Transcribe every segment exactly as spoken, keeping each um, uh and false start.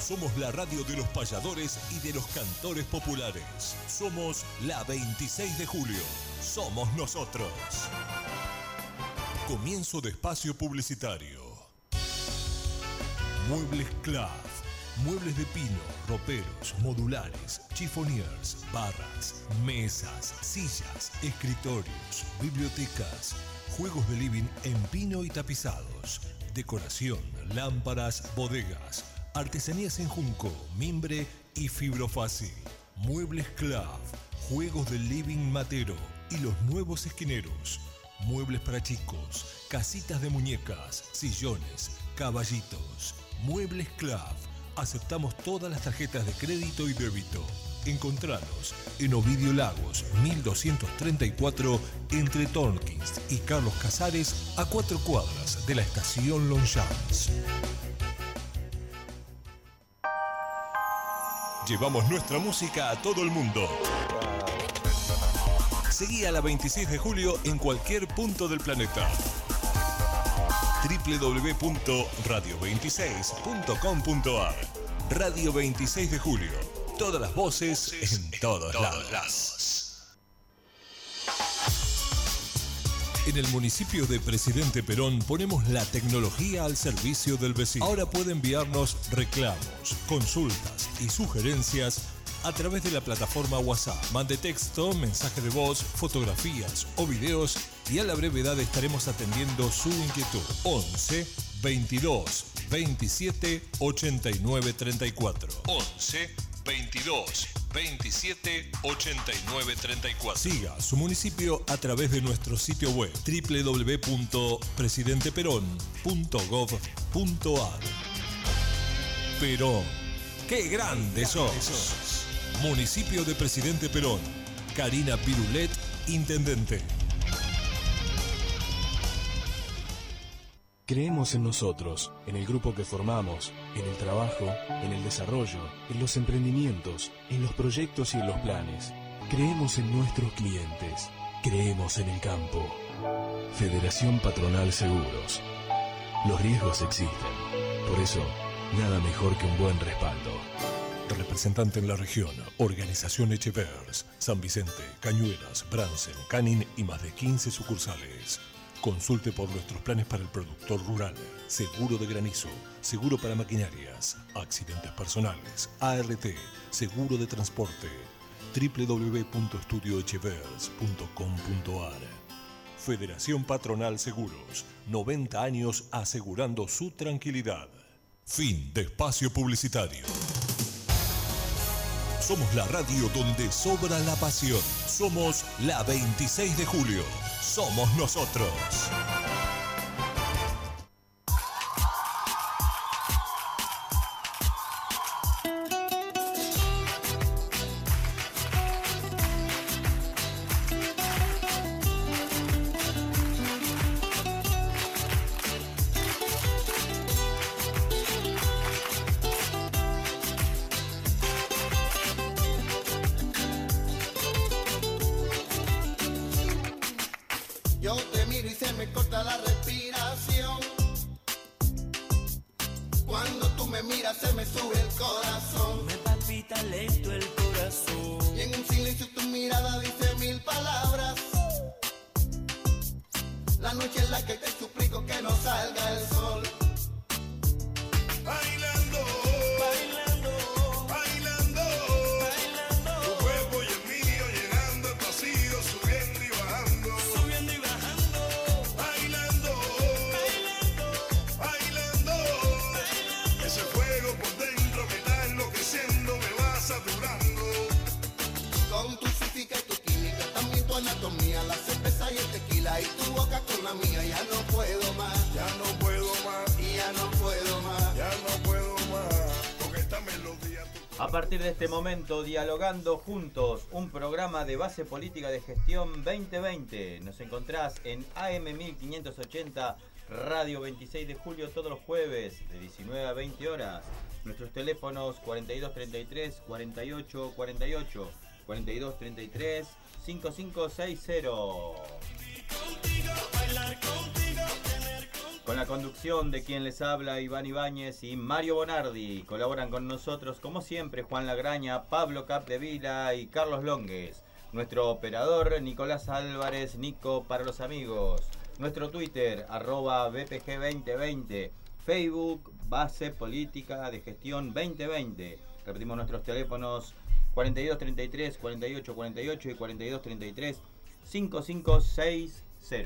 Somos la radio de los payadores y de los cantores populares. Somos la veintiséis de julio. Somos nosotros. Comienzo de espacio publicitario. Muebles Clav. Muebles de pino, roperos, modulares, chiffoniers, barras, mesas, sillas, escritorios, bibliotecas, juegos de living en pino y tapizados, decoración, lámparas, bodegas, artesanías en junco, mimbre y fibrofácil. Muebles Clav, juegos de living matero y los nuevos esquineros. Muebles para chicos, casitas de muñecas, sillones, caballitos. Muebles Clav. Aceptamos todas las tarjetas de crédito y débito. Encontranos en Ovidio Lagos, mil doscientos treinta y cuatro, entre Tornquist y Carlos Casares, a cuatro cuadras de la estación Longchamps. Llevamos nuestra música a todo el mundo. Seguí a la veintiséis de julio en cualquier punto del planeta. doble u doble u doble u punto radio veintiséis punto com punto a r. Radio veintiséis de julio. Todas las voces en todos lados. En el municipio de Presidente Perón ponemos la tecnología al servicio del vecino. Ahora puede enviarnos reclamos, consultas y sugerencias a través de la plataforma WhatsApp. Mande texto, mensaje de voz, fotografías o videos y a la brevedad estaremos atendiendo su inquietud. once, veintidós, veintisiete, ochenta y nueve, treinta y cuatro. once, veintidós, veintisiete, ochenta y nueve, treinta y cuatro. Siga su municipio a través de nuestro sitio web doble u doble u doble u punto presidente perón punto gov punto a r. Perón, ¡qué grande sos! Municipio de Presidente Perón. Karina Pirulet, intendente. Creemos en nosotros, en el grupo que formamos, en el trabajo, en el desarrollo, en los emprendimientos, en los proyectos y en los planes. Creemos en nuestros clientes. Creemos en el campo. Federación Patronal Seguros. Los riesgos existen. Por eso, nada mejor que un buen respaldo. Representante en la región, Organización Echevers, San Vicente, Cañuelas, Bransen, Canin y más de quince sucursales. Consulte por nuestros planes para el productor rural, seguro de granizo, seguro para maquinarias, accidentes personales, A R T, seguro de transporte. doble u doble u doble u punto estudio echevers punto com punto a r. Federación Patronal Seguros, noventa años asegurando su tranquilidad. Fin de espacio publicitario. Somos la radio donde sobra la pasión. Somos la veintiséis de julio. Somos nosotros. Momento dialogando juntos, un programa de base política de gestión veinte veinte. Nos encontrás en A M mil quinientos ochenta, Radio veintiséis de julio, todos los jueves de diecinueve a veinte horas. Nuestros teléfonos cuarenta y dos treinta y tres, cuarenta y ocho cuarenta y ocho, cuarenta y dos treinta y tres, cincuenta y cinco sesenta. Con la conducción de quien les habla, Iván Ibáñez y Mario Bonardi. Colaboran con nosotros, como siempre, Juan Lagraña, Pablo Capdevila y Carlos Longues. Nuestro operador, Nicolás Álvarez, Nico para los amigos. Nuestro Twitter, arroba B P G veinte veinte. Facebook, Base Política de Gestión veinte veinte. Repetimos nuestros teléfonos cuarenta y dos treinta y tres, cuarenta y ocho cuarenta y ocho y cuarenta y dos treinta y tres, cincuenta y cinco sesenta.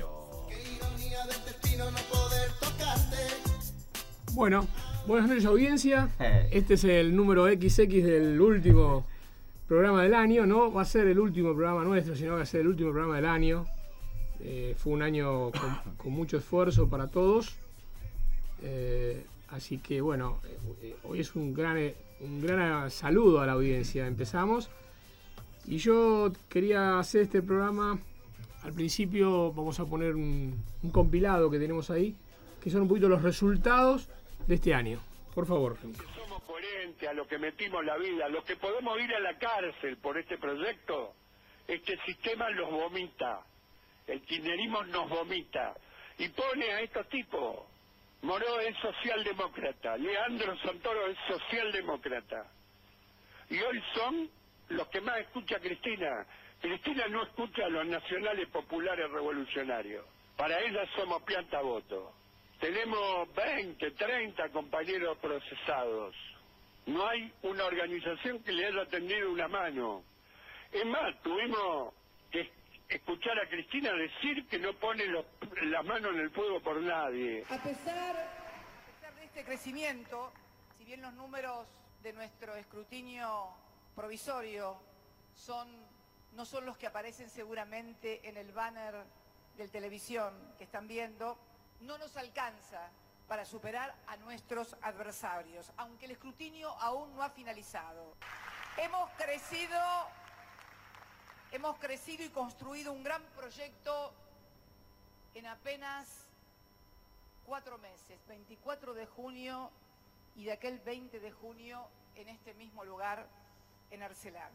Bueno, buenas noches audiencia. Este es el número equis equis del último programa del año. No va a ser el último programa nuestro, sino que va a ser el último programa del año. Eh, fue un año con, con mucho esfuerzo para todos. Eh, así que bueno, eh, hoy es un gran, un gran saludo a la audiencia. Empezamos. Y yo quería hacer este programa. Al principio vamos a poner un, un compilado que tenemos ahí, que son un poquito los resultados de este año. Por favor. Somos coherentes a lo que metimos la vida, lo que podemos ir a la cárcel por este proyecto, es que el sistema los vomita, el kirchnerismo nos vomita, y pone a estos tipos. Moró es socialdemócrata, Leandro Santoro es socialdemócrata, y hoy son los que más escucha Cristina. Cristina no escucha a los nacionales populares revolucionarios. Para ella somos planta voto. Tenemos veinte, treinta compañeros procesados. No hay una organización que le haya tendido una mano. Es más, tuvimos que escuchar a Cristina decir que no pone los, la mano en el fuego por nadie. A pesar, a pesar de este crecimiento, si bien los números de nuestro escrutinio provisorio son... no son los que aparecen seguramente en el banner de televisión que están viendo, no nos alcanza para superar a nuestros adversarios, aunque el escrutinio aún no ha finalizado. Hemos crecido, hemos crecido y construido un gran proyecto en apenas cuatro meses, veinticuatro de junio y de aquel veinte de junio en este mismo lugar, en Arcelán.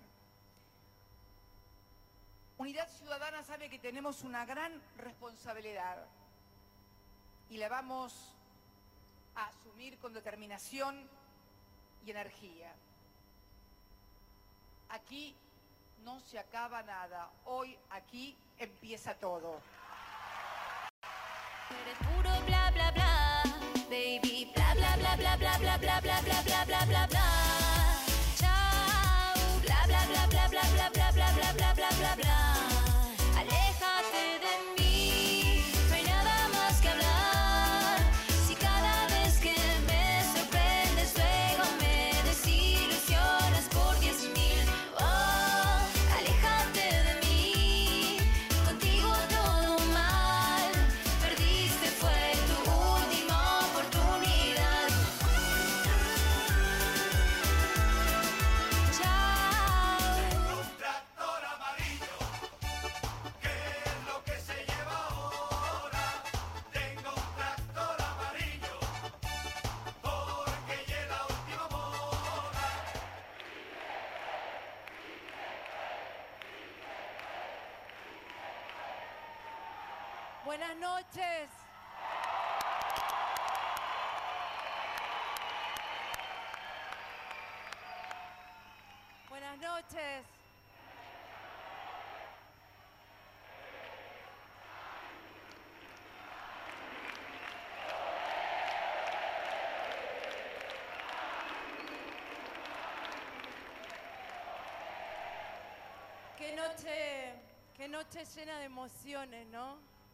Unidad Ciudadana sabe que tenemos una gran responsabilidad y la vamos a asumir con determinación y energía. Aquí no se acaba nada, hoy aquí empieza todo. Eres puro bla bla bla, baby, bla bla bla bla bla bla bla bla bla bla bla bla bla. Chao, bla bla bla bla bla bla bla bla bla bla bla bla bla. Aléjate de mí, no hay nada más que hablar. Si cada vez que me sorprendes luego me desilusionas por diez mil. Oh, aléjate de mí, contigo todo mal. Perdiste, fue tu última oportunidad. Chao. Un tractor amarillo, ¿qué es lo que se lleva ahora? Tengo un tractor amarillo, porque llega la última moda. Buenas noches. Buenas noches. Qué noche, qué noche llena de emociones, ¿no?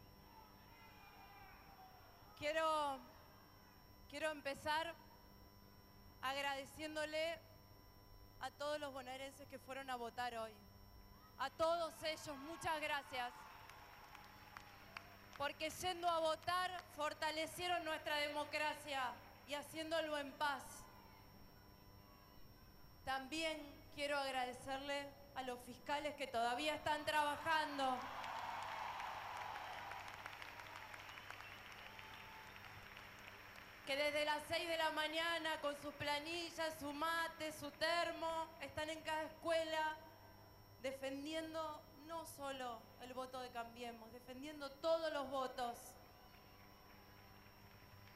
Quiero, quiero empezar agradeciéndole a todos los bonaerenses que fueron a votar hoy. A todos ellos, muchas gracias. Porque yendo a votar fortalecieron nuestra democracia y haciéndolo en paz. También quiero agradecerle a los fiscales que todavía están trabajando. Que desde las seis de la mañana con sus planillas, su mate, su termo, están en cada escuela defendiendo no solo el voto de Cambiemos, defendiendo todos los votos.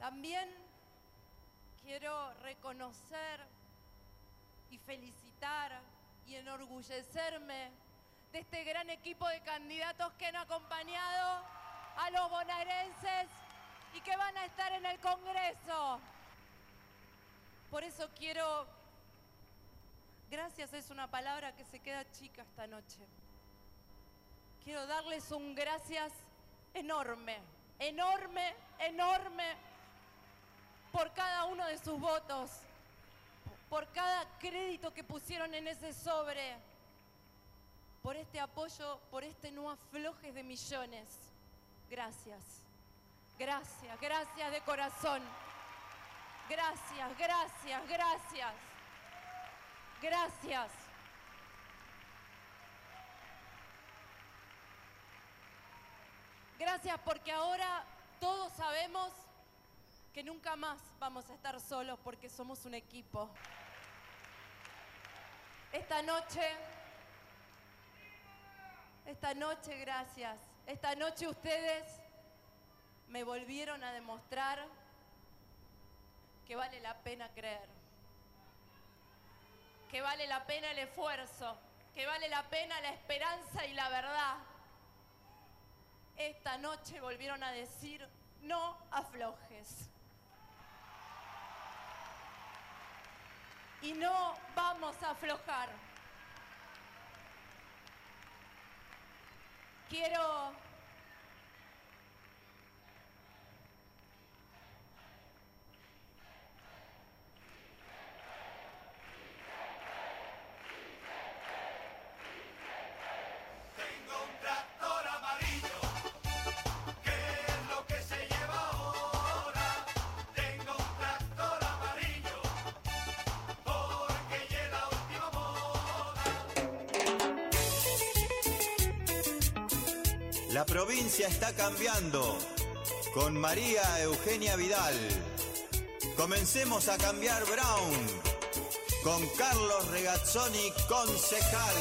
También quiero reconocer y felicitar y enorgullecerme de este gran equipo de candidatos que han acompañado a los bonaerenses y que van a estar en el Congreso. Por eso quiero, gracias es una palabra que se queda chica esta noche. Quiero darles un gracias enorme, enorme, enorme por cada uno de sus votos, por cada crédito que pusieron en ese sobre, por este apoyo, por este no aflojes de millones. Gracias, gracias, gracias de corazón. Gracias, gracias, gracias, gracias. Gracias porque ahora todos sabemos que nunca más vamos a estar solos porque somos un equipo. Esta noche, esta noche, gracias. Esta noche ustedes me volvieron a demostrar que vale la pena creer, que vale la pena el esfuerzo, que vale la pena la esperanza y la verdad. Esta noche volvieron a decir, no aflojes. Y no vamos a aflojar. Quiero Tengo un tractor amarillo, ¿qué es lo que se lleva ahora? Tengo un tractor amarillo, porque llega la última moda. La provincia está cambiando con María Eugenia Vidal. Comencemos a cambiar Brown con Carlos Regazzoni, concejal.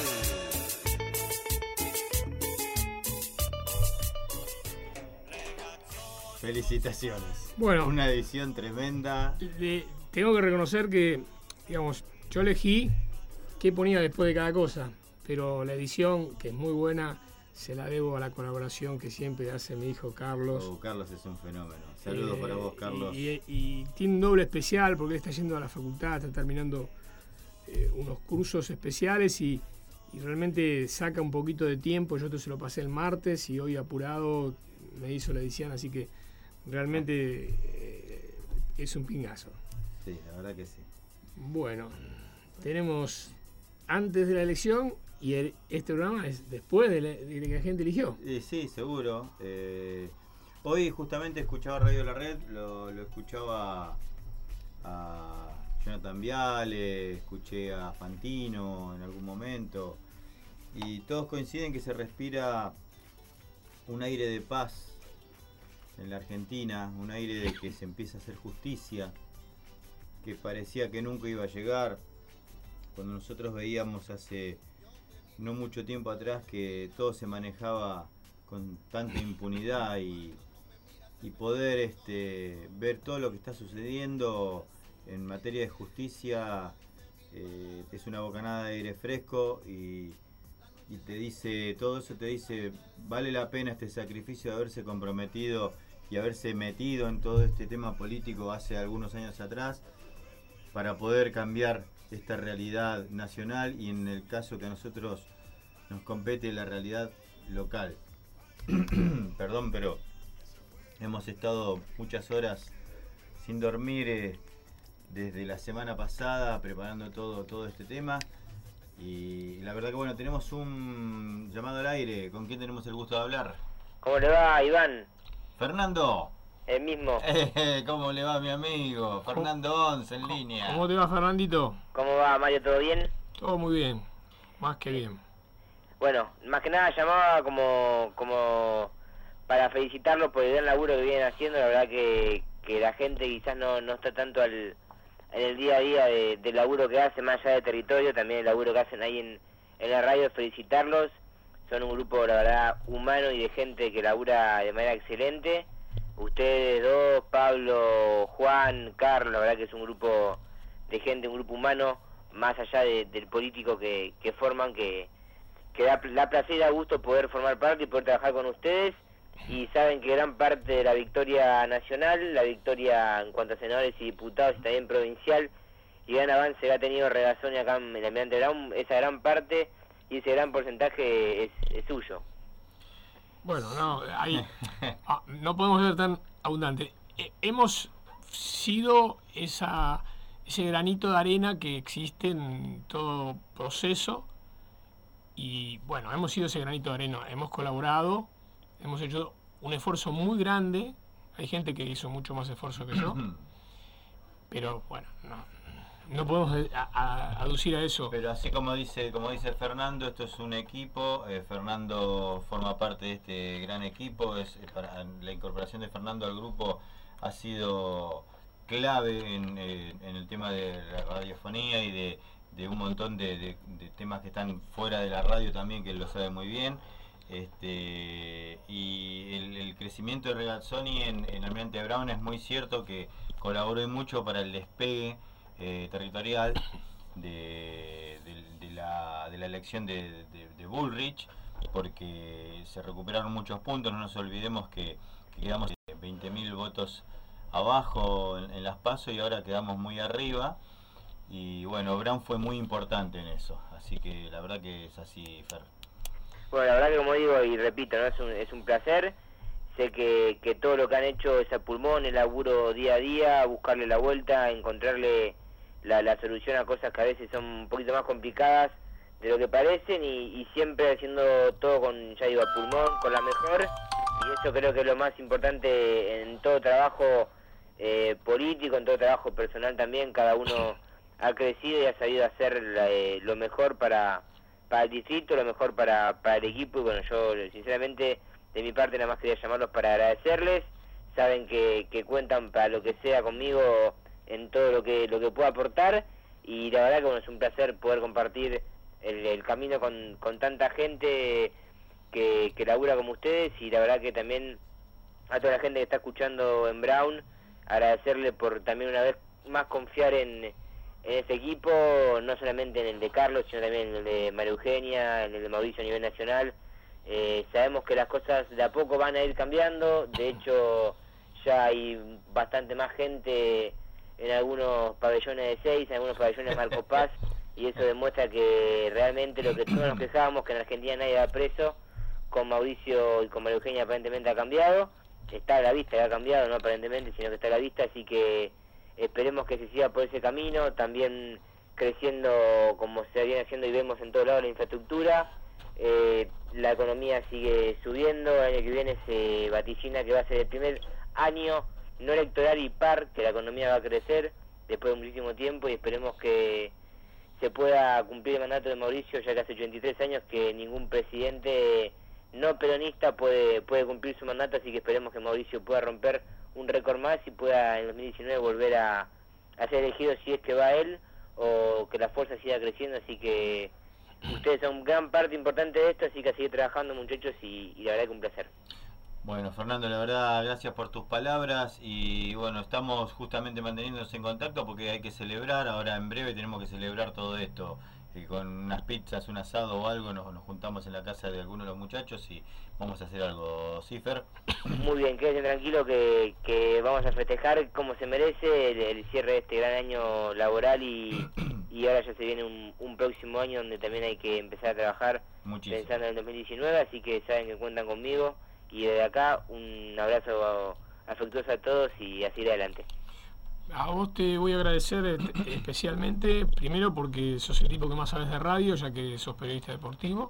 Felicitaciones. Bueno. Una edición tremenda. Le- tengo que reconocer que, digamos, yo elegí qué ponía después de cada cosa, pero la edición, que es muy buena, se la debo a la colaboración que siempre hace mi hijo Carlos. Oh, Carlos es un fenómeno. Saludos Eh, para vos, Carlos. Y, y- y tiene un doble especial porque él está yendo a la facultad, está terminando eh, unos cursos especiales y, y realmente saca un poquito de tiempo. Yo te se lo pasé el martes y hoy apurado me hizo la edición, así que realmente eh, es un pingazo. Sí, la verdad que sí. Bueno, tenemos antes de la elección y el- este programa es después de, la- de que la gente eligió. Eh, sí, seguro. Eh, hoy justamente escuchaba Radio La Red, lo, lo escuchaba a Jonathan Viale, escuché a Fantino en algún momento, y todos coinciden que se respira un aire de paz en la Argentina, un aire de que se empieza a hacer justicia, que parecía que nunca iba a llegar, cuando nosotros veíamos hace no mucho tiempo atrás que todo se manejaba con tanta impunidad y, y poder este, ver todo lo que está sucediendo en materia de justicia eh, es una bocanada de aire fresco y, y te dice, todo eso te dice, vale la pena este sacrificio de haberse comprometido y haberse metido en todo este tema político hace algunos años atrás para poder cambiar esta realidad nacional y en el caso que a nosotros nos compete la realidad local. Perdón, pero hemos estado muchas horas sin dormir eh, desde la semana pasada preparando todo, todo este tema y la verdad que bueno, tenemos un llamado al aire. ¿Con quién tenemos el gusto de hablar? ¿Cómo le va, Iván? Fernando. El mismo. Eh, ¿Cómo le va mi amigo? Fernando Once en línea. ¿Cómo te va, Fernandito? ¿Cómo va, Mario? ¿Todo bien? Todo muy bien, más que bien. Bueno, más que nada llamaba como como para felicitarlos por el gran laburo que vienen haciendo. La verdad que, que la gente quizás no, no está tanto al, en el día a día de, del laburo que hacen, más allá de territorio, también el laburo que hacen ahí en, en la radio. Felicitarlos. Son un grupo, la verdad, humano y de gente que labura de manera excelente. ustedes dos, Pablo, Juan, Carlos, la verdad que es un grupo de gente, un grupo humano, más allá de, del político que, que forman, que, que da, da placer y da gusto poder formar parte y poder trabajar con ustedes, y saben que gran parte de la victoria nacional, la victoria en cuanto a senadores y diputados y también provincial, y gran avance que ha tenido Regazzoni acá en el Almirante Brown, esa gran parte y ese gran porcentaje es, es suyo. Bueno, no, ahí ah, no podemos ser tan abundantes. Eh, hemos sido esa, ese granito de arena que existe en todo proceso, y bueno, hemos sido ese granito de arena, hemos colaborado, hemos hecho un esfuerzo muy grande. Hay gente que hizo mucho más esfuerzo que yo, pero bueno, no. No podemos a, a, aducir a eso. Pero así como dice como dice Fernando, esto es un equipo. eh, Fernando forma parte de este gran equipo. Es eh, para, la incorporación de Fernando al grupo ha sido clave en, eh, en el tema de la radiofonía y de, de un montón de, de, de temas que están fuera de la radio también, que él lo sabe muy bien. Este, y el, el crecimiento de Regazzoni en, en Almirante Brown es muy cierto que colaboró mucho para el despegue Eh, territorial de, de, de, la, de la elección de, de, de Bullrich, porque se recuperaron muchos puntos. No nos olvidemos que, que quedamos veinte mil votos abajo en, en las PASO y ahora quedamos muy arriba, y bueno, Brown fue muy importante en eso, así que la verdad que es así, Fer. Bueno, la verdad que, como digo y repito, ¿no? es, un, es un placer. Sé que, que todo lo que han hecho es a pulmón, el laburo día a día, buscarle la vuelta, encontrarle la, la solución a cosas que a veces son un poquito más complicadas de lo que parecen, y, y siempre haciendo todo con, ya digo, a pulmón, con la mejor, y eso creo que es lo más importante en todo trabajo eh, político, en todo trabajo personal también. Cada uno ha crecido y ha sabido hacer la, eh, lo mejor para, para el distrito, lo mejor para, para el equipo, y bueno, yo sinceramente de mi parte nada más quería llamarlos para agradecerles. Saben que, que cuentan para lo que sea conmigo en todo lo que lo que pueda aportar, y la verdad que bueno, es un placer poder compartir el, el camino con, con tanta gente que, que labura como ustedes, y la verdad que también a toda la gente que está escuchando en Brown, agradecerle por también una vez más confiar en, en ese equipo, no solamente en el de Carlos, sino también en el de María Eugenia, en el de Mauricio a nivel nacional. Eh, sabemos que las cosas de a poco van a ir cambiando. De hecho, ya hay bastante más gente en algunos pabellones de seis, en algunos pabellones Marco Paz, y eso demuestra que realmente lo que todos nos quejábamos, que en Argentina nadie va preso, con Mauricio y con María Eugenia aparentemente ha cambiado. Está a la vista que ha cambiado, no aparentemente, sino que está a la vista, así que esperemos que se siga por ese camino, también creciendo como se viene haciendo y vemos en todos lados la infraestructura. Eh, la economía sigue subiendo, el año que viene se vaticina que va a ser el primer año no electoral y par que la economía va a crecer después de muchísimo tiempo, y esperemos que se pueda cumplir el mandato de Mauricio, ya que hace ochenta y tres años que ningún presidente no peronista puede puede cumplir su mandato, así que esperemos que Mauricio pueda romper un récord más y pueda en dos mil diecinueve volver a, a ser elegido, si es que va él, o que la fuerza siga creciendo. Así que ustedes son gran parte importante de esto, así que a seguir trabajando, muchachos, y, y la verdad que un placer. Bueno, Fernando, la verdad, gracias por tus palabras, y bueno, estamos justamente manteniéndonos en contacto porque hay que celebrar, ahora en breve tenemos que celebrar todo esto, y con unas pizzas, un asado o algo, nos, nos juntamos en la casa de alguno de los muchachos y vamos a hacer algo, ¿sí, Fer? Muy bien, quédense tranquilo que, que vamos a festejar como se merece el, el cierre de este gran año laboral, y, y ahora ya se viene un, un próximo año donde también hay que empezar a trabajar. Muchísimo. Pensando en el dos mil diecinueve, así que saben que cuentan conmigo, y desde acá un abrazo afectuoso a todos y así adelante. A vos te voy a agradecer especialmente, primero porque sos el tipo que más sabes de radio, ya que sos periodista deportivo,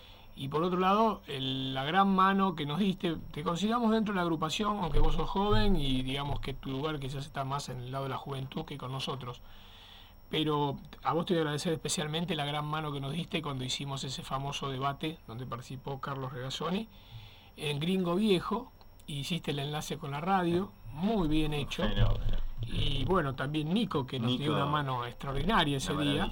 y por otro lado, el, la gran mano que nos diste. Te consideramos dentro de la agrupación, aunque vos sos joven y digamos que tu lugar quizás está más en el lado de la juventud que con nosotros, pero a vos te voy a agradecer especialmente la gran mano que nos diste cuando hicimos ese famoso debate donde participó Carlos Regazzoni en Gringo Viejo, y hiciste el enlace con la radio, muy bien hecho. Y bueno, también Nico, que nos Nico, dio una mano extraordinaria ese día.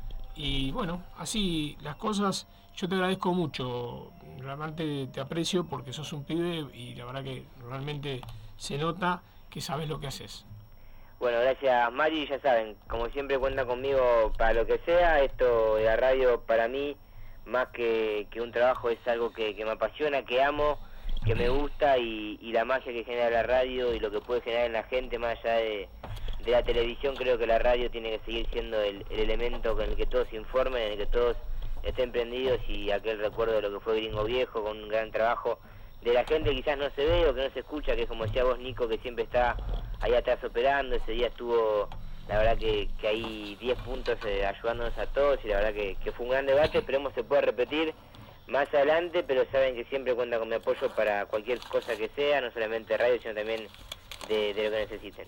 Y bueno, así las cosas. Yo te agradezco mucho, realmente te aprecio porque sos un pibe y la verdad que realmente se nota que sabes lo que haces. Bueno, gracias Mari, ya saben, como siempre cuentan conmigo para lo que sea. Esto de la radio para mí, más que, que un trabajo, es algo que, que me apasiona, que amo, que me gusta, y, y la magia que genera la radio y lo que puede generar en la gente más allá de, de la televisión. Creo que la radio tiene que seguir siendo el, el elemento con el que todos se informen, en el que todos estén prendidos, y aquel recuerdo de lo que fue Gringo Viejo, con un gran trabajo de la gente que quizás no se ve o que no se escucha, que es como decía vos, Nico, que siempre está ahí atrás operando. Ese día estuvo, la verdad que, que hay diez puntos eh, ayudándonos a todos, y la verdad que, que fue un gran debate. Esperemos se pueda repetir más adelante, pero saben que siempre cuentan con mi apoyo para cualquier cosa que sea, no solamente radio, sino también de, de lo que necesiten.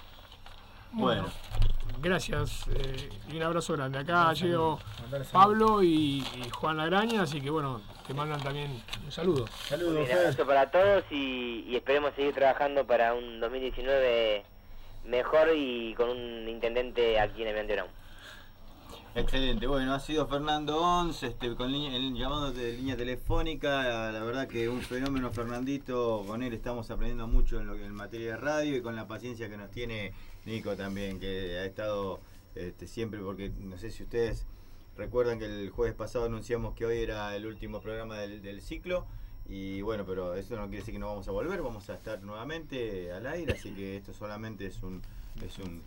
Bueno, gracias eh, y un abrazo grande. Acá llegó Pablo y, y Juan Lagraña, así que bueno, te mandan también un saludo. Un abrazo para todos, y, y esperemos seguir trabajando para un dos mil diecinueve mejor y con un intendente aquí en Almirante Brown. Excelente, bueno, ha sido Fernando Ons, este, con línea, el llamado de línea telefónica. La verdad que un fenómeno, Fernandito. Con él estamos aprendiendo mucho en, lo, en materia de radio, y con la paciencia que nos tiene Nico también, que ha estado este, siempre, porque no sé si ustedes recuerdan que el jueves pasado anunciamos que hoy era el último programa del, del ciclo, y bueno, pero eso no quiere decir que no vamos a volver, vamos a estar nuevamente al aire, así que esto solamente es un es un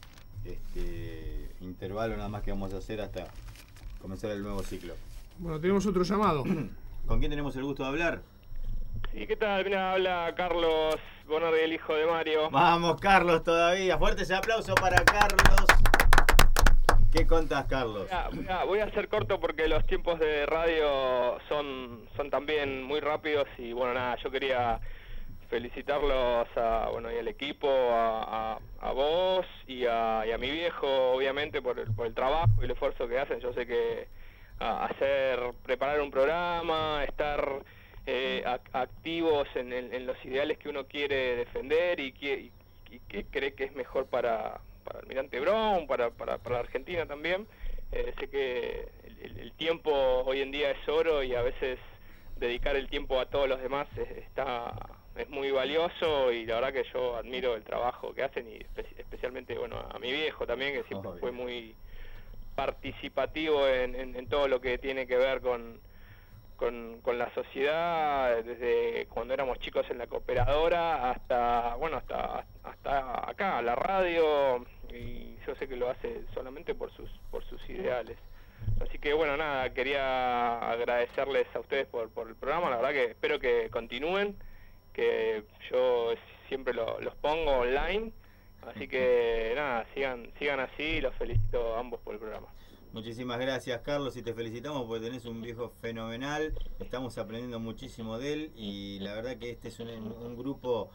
este, intervalo nada más que vamos a hacer hasta comenzar el nuevo ciclo. Bueno, tenemos otro llamado. ¿Con quién tenemos el gusto de hablar? Sí, ¿qué tal? Mira, habla Carlos Bonardi, el hijo de Mario. Vamos, Carlos, todavía. Fuertes aplausos para Carlos. ¿Qué contás, Carlos? Mira, voy, a, voy a ser corto porque los tiempos de radio son, son también muy rápidos, y bueno, nada, yo quería felicitarlos a, bueno, y al equipo, a, a, a vos y a, y a mi viejo, obviamente, por el, por el trabajo y el esfuerzo que hacen. Yo sé que a, hacer, preparar un programa, estar eh, a, activos en, en, en los ideales que uno quiere defender y que, y, y que cree que es mejor para, para Almirante Brown, para, para, para la Argentina también. Eh, sé que el, el tiempo hoy en día es oro, y a veces dedicar el tiempo a todos los demás es, está... es muy valioso, y la verdad que yo admiro el trabajo que hacen, y espe especialmente bueno a mi viejo también, que siempre oh, fue muy participativo en, en, en todo lo que tiene que ver con, con, con la sociedad, desde cuando éramos chicos en la cooperadora hasta bueno hasta hasta acá, la radio, y yo sé que lo hace solamente por sus por sus ideales. Así que bueno, nada, quería agradecerles a ustedes por, por el programa. La verdad que espero que continúen, que yo siempre lo, los pongo online, así que nada, sigan sigan así, y los felicito a ambos por el programa. Muchísimas gracias, Carlos, y te felicitamos porque tenés un viejo fenomenal. Estamos aprendiendo muchísimo de él, y la verdad que este es un, un grupo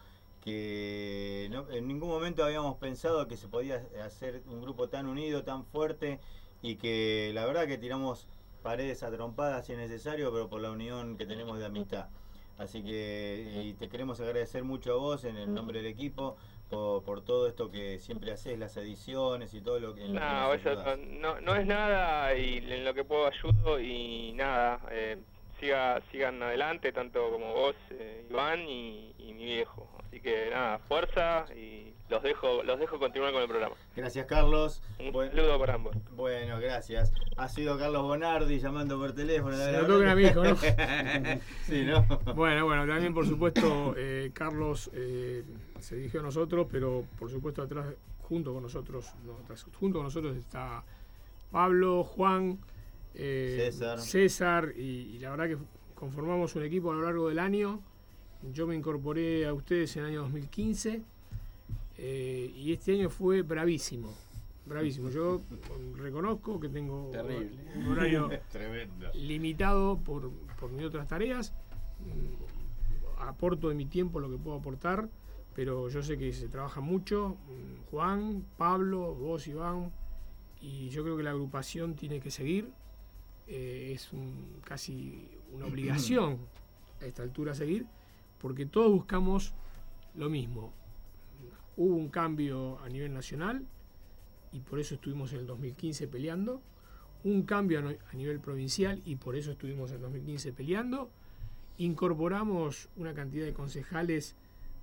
que no, en ningún momento habíamos pensado que se podía hacer un grupo tan unido, tan fuerte, y que la verdad que tiramos paredes a trompadas si es necesario, pero por la unión que tenemos de amistad. Así que y te queremos agradecer mucho a vos en el nombre del equipo por, por todo esto que siempre haces, las ediciones y todo lo que... No, eso no, no es nada, y en lo que puedo ayudo, y nada, eh, siga, sigan adelante, tanto como vos, eh, Iván, y, y mi viejo. Así que nada, fuerza, y los dejo los dejo continuar con el programa. Gracias, Carlos. Un Buen, saludo para ambos. Bueno, gracias. Ha sido Carlos Bonardi llamando por teléfono. Se lo toquen a mi hijo, ¿no? Sí, ¿no? Bueno, bueno, también por supuesto eh, Carlos eh, se dirigió a nosotros, pero por supuesto atrás, junto con nosotros, no, atrás, junto con nosotros está Pablo, Juan, eh, César, César y, y la verdad que conformamos un equipo a lo largo del año. Yo me incorporé a ustedes en el año dos mil quince eh, y este año fue bravísimo, bravísimo. Yo reconozco que tengo Terrible. un horario Tremendo. limitado por, por mis otras tareas. Aporto de mi tiempo lo que puedo aportar, pero yo sé que se trabaja mucho. Juan, Pablo, vos, Iván, y yo creo que la agrupación tiene que seguir. Eh, es un, casi una obligación a esta altura seguir, porque todos buscamos lo mismo. Hubo un cambio a nivel nacional y por eso estuvimos en el dos mil quince peleando, un cambio a nivel provincial y por eso estuvimos en el dos mil quince peleando, incorporamos una cantidad de concejales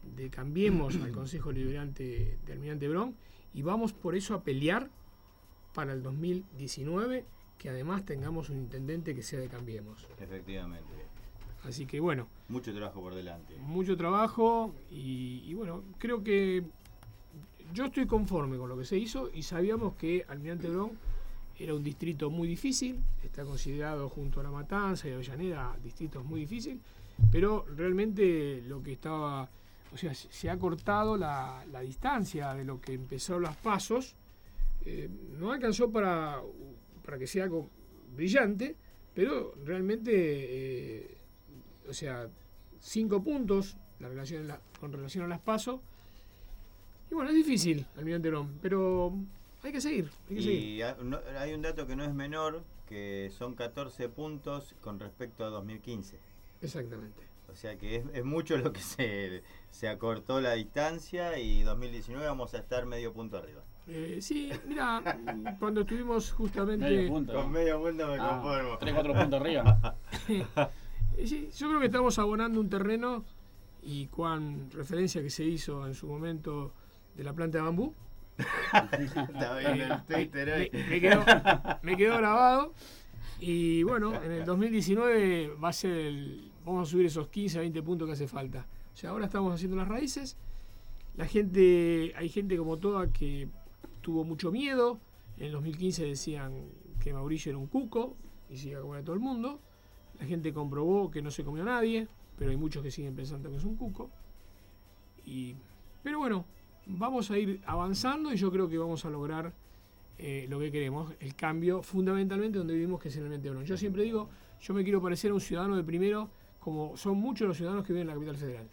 de Cambiemos al Consejo Deliberante de Almirante Brown, y vamos por eso a pelear para el dos mil diecinueve que además tengamos un intendente que sea de Cambiemos. Efectivamente. Así que bueno. Mucho trabajo por delante. Mucho trabajo y, y bueno, creo que yo estoy conforme con lo que se hizo y sabíamos que Almirante Brown era un distrito muy difícil, está considerado junto a La Matanza y Avellaneda distritos muy difíciles, pero realmente lo que estaba, o sea, se ha cortado la, la distancia de lo que empezó los pasos, eh, no alcanzó para, para que sea algo brillante, pero realmente, eh, o sea, cinco puntos la relación, la, con relación a las pasos, y bueno, es difícil, Almirante Brown, pero hay que seguir. Hay que y seguir. ha- no- hay un dato que no es menor, que son catorce puntos con respecto a dos mil quince. Exactamente. O sea que es, es mucho lo que se, se acortó la distancia y dos mil diecinueve vamos a estar medio punto arriba. Eh, sí, mira, cuando estuvimos justamente... Medio punto. Con medio punto me Ah, conformo. tres, cuatro puntos arriba. Eh, sí, yo creo que estamos abonando un terreno y con referencia que se hizo en su momento de la planta de bambú. Estaba viendo el Twitter hoy. me, me quedó, me quedó grabado y bueno, en el dos mil diecinueve va a ser el, vamos a subir esos quince a veinte puntos que hace falta. O sea, ahora estamos haciendo las raíces. La gente, hay gente como toda que tuvo mucho miedo. En el dos mil quince decían que Mauricio era un cuco y se iba a comer a todo el mundo. La gente comprobó que no se comió a nadie, pero hay muchos que siguen pensando que es un cuco. Y, pero bueno, vamos a ir avanzando y yo creo que vamos a lograr eh, lo que queremos, el cambio fundamentalmente donde vivimos, que es en el Almirante Brown. Yo siempre digo, yo me quiero parecer a un ciudadano de primero, como son muchos los ciudadanos que viven en la capital federal.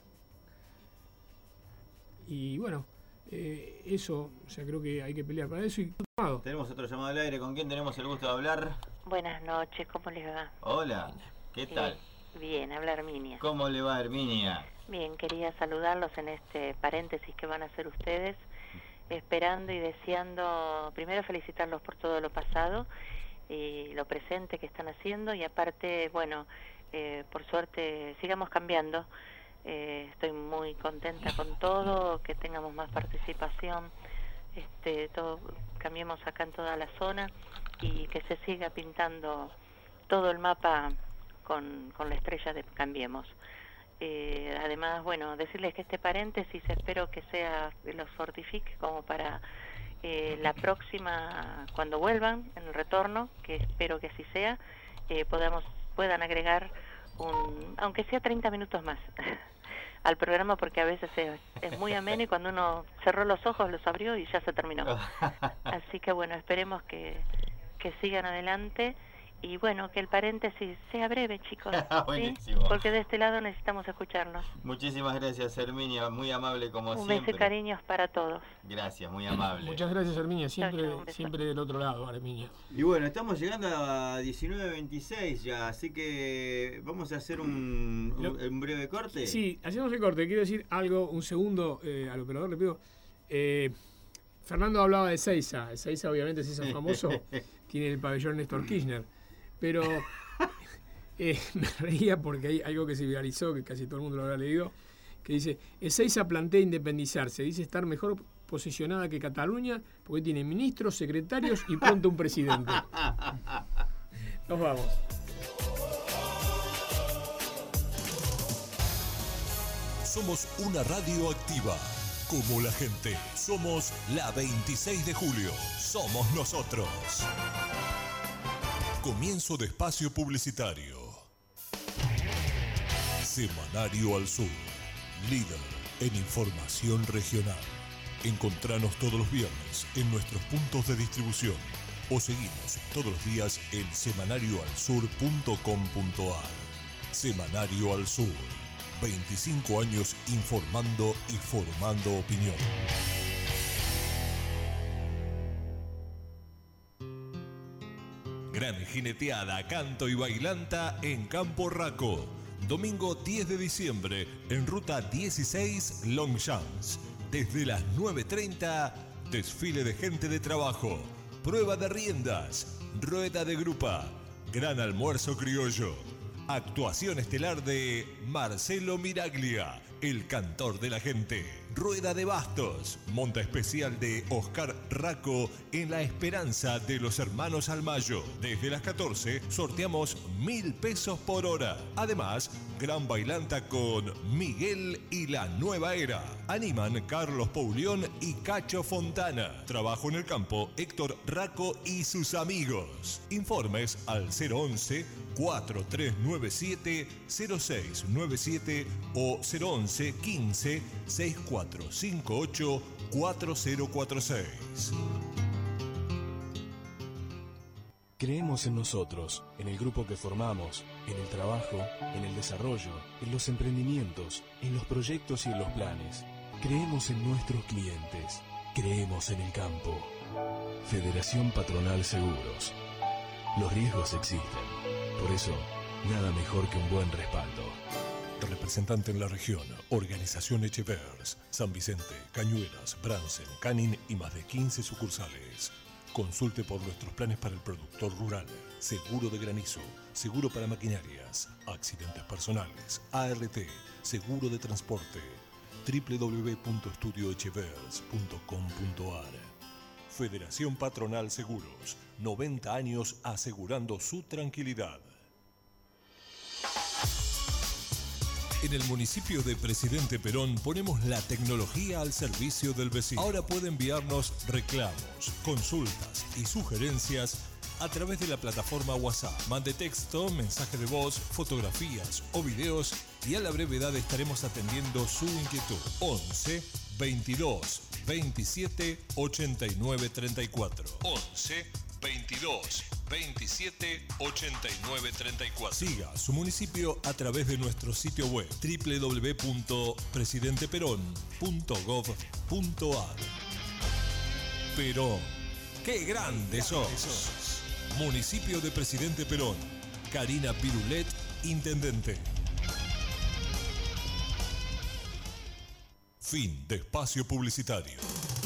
Y bueno, eh, eso, o sea, creo que hay que pelear para eso. Y tenemos otro llamado al aire. ¿Con quién tenemos el gusto de hablar? Buenas noches, ¿cómo les va? Hola, ¿qué tal? Eh, bien, habla Herminia. ¿Cómo le va, Herminia? Bien, quería saludarlos en este paréntesis que van a hacer ustedes, esperando y deseando, primero felicitarlos por todo lo pasado y lo presente que están haciendo, y aparte, bueno, eh, por suerte sigamos cambiando. Eh, estoy muy contenta con todo, que tengamos más participación, este, todo, cambiemos acá en toda la zona y que se siga pintando todo el mapa con, con la estrella de Cambiemos. Eh, además, bueno, decirles que este paréntesis espero que sea, los fortifique como para eh, la próxima, cuando vuelvan en el retorno, que espero que así sea, eh, podamos puedan agregar un, aunque sea treinta minutos más al programa, porque a veces es, es muy ameno y cuando uno cerró los ojos los abrió y ya se terminó. Así que bueno, esperemos que, que sigan adelante y bueno, que el paréntesis sea breve, chicos, ¿sí? Porque de este lado necesitamos escucharlos. Muchísimas gracias, Herminia, muy amable como Un siempre. beso y cariños para todos. Gracias, muy amable. Muchas gracias, Herminia, siempre, Chao, chao, un beso. siempre del otro lado, Herminia. Y bueno, estamos llegando a diecinueve veintiséis ya, así que vamos a hacer un, un, un breve corte. Sí, hacemos el corte. Quiero decir algo, un segundo eh, al operador, le pido. Eh, Fernando hablaba de Seiza. El Seiza, obviamente, Seiza famoso, tiene el pabellón Néstor Kirchner. Pero eh, me reía porque hay algo que se viralizó, que casi todo el mundo lo habrá leído, que dice, Ezeiza plantea independizarse, dice estar mejor posicionada que Cataluña porque tiene ministros, secretarios y pronto un presidente. Nos vamos. Somos una radio activa, como la gente. Somos la veintiséis de julio. Somos nosotros. Comienzo de espacio publicitario. Semanario al Sur, líder en información regional. Encontranos todos los viernes en nuestros puntos de distribución o seguimos todos los días en semanario al sur punto com punto ar. Semanario al Sur, veinticinco años informando y formando opinión. Gran jineteada, canto y bailanta en Campo Raco. Domingo diez de diciembre en ruta dieciséis Longchamps. Desde las nueve treinta, desfile de gente de trabajo, prueba de riendas, rueda de grupa, gran almuerzo criollo. Actuación estelar de Marcelo Miraglia, el cantor de la gente. Rueda de bastos, monta especial de Oscar Raco en La Esperanza de los Hermanos Almayo. Desde las catorce sorteamos mil pesos por hora. Además, gran bailanta con Miguel y la Nueva Era. Animan Carlos Paulión y Cacho Fontana. Trabajo en el campo, Héctor Raco y sus amigos. Informes al cero once, cuatro tres nueve siete, cero seis nueve siete o cero once, quince, sesenta y cuatro cincuenta y ocho, cuarenta cuarenta y seis. Creemos en nosotros, en el grupo que formamos, en el trabajo, en el desarrollo, en los emprendimientos, en los proyectos y en los planes. Creemos en nuestros clientes. Creemos en el campo. Federación Patronal Seguros. Los riesgos existen. Por eso, nada mejor que un buen respaldo. Representante en la región, Organización Echevers, San Vicente, Cañuelas, Bransen, Canin y más de quince sucursales. Consulte por nuestros planes para el productor rural, seguro de granizo, seguro para maquinarias, accidentes personales, A R T, seguro de transporte, doble u doble u doble u punto estudio echevers punto com punto a r. Federación Patronal Seguros, noventa años asegurando su tranquilidad. En el municipio de Presidente Perón ponemos la tecnología al servicio del vecino. Ahora puede enviarnos reclamos, consultas y sugerencias a través de la plataforma WhatsApp. Mande texto, mensaje de voz, fotografías o videos y a la brevedad estaremos atendiendo su inquietud. once, veintidós, veintisiete, ochenta y nueve, treinta y cuatro. once, veintidós, veintisiete, ochenta y nueve, treinta y cuatro. Siga su municipio a través de nuestro sitio web doble u doble u doble u punto presidente perón punto gov punto a r. Perón, ¡qué grande sos! Municipio de Presidente Perón. Karina Pirulet, intendente. Fin de espacio publicitario.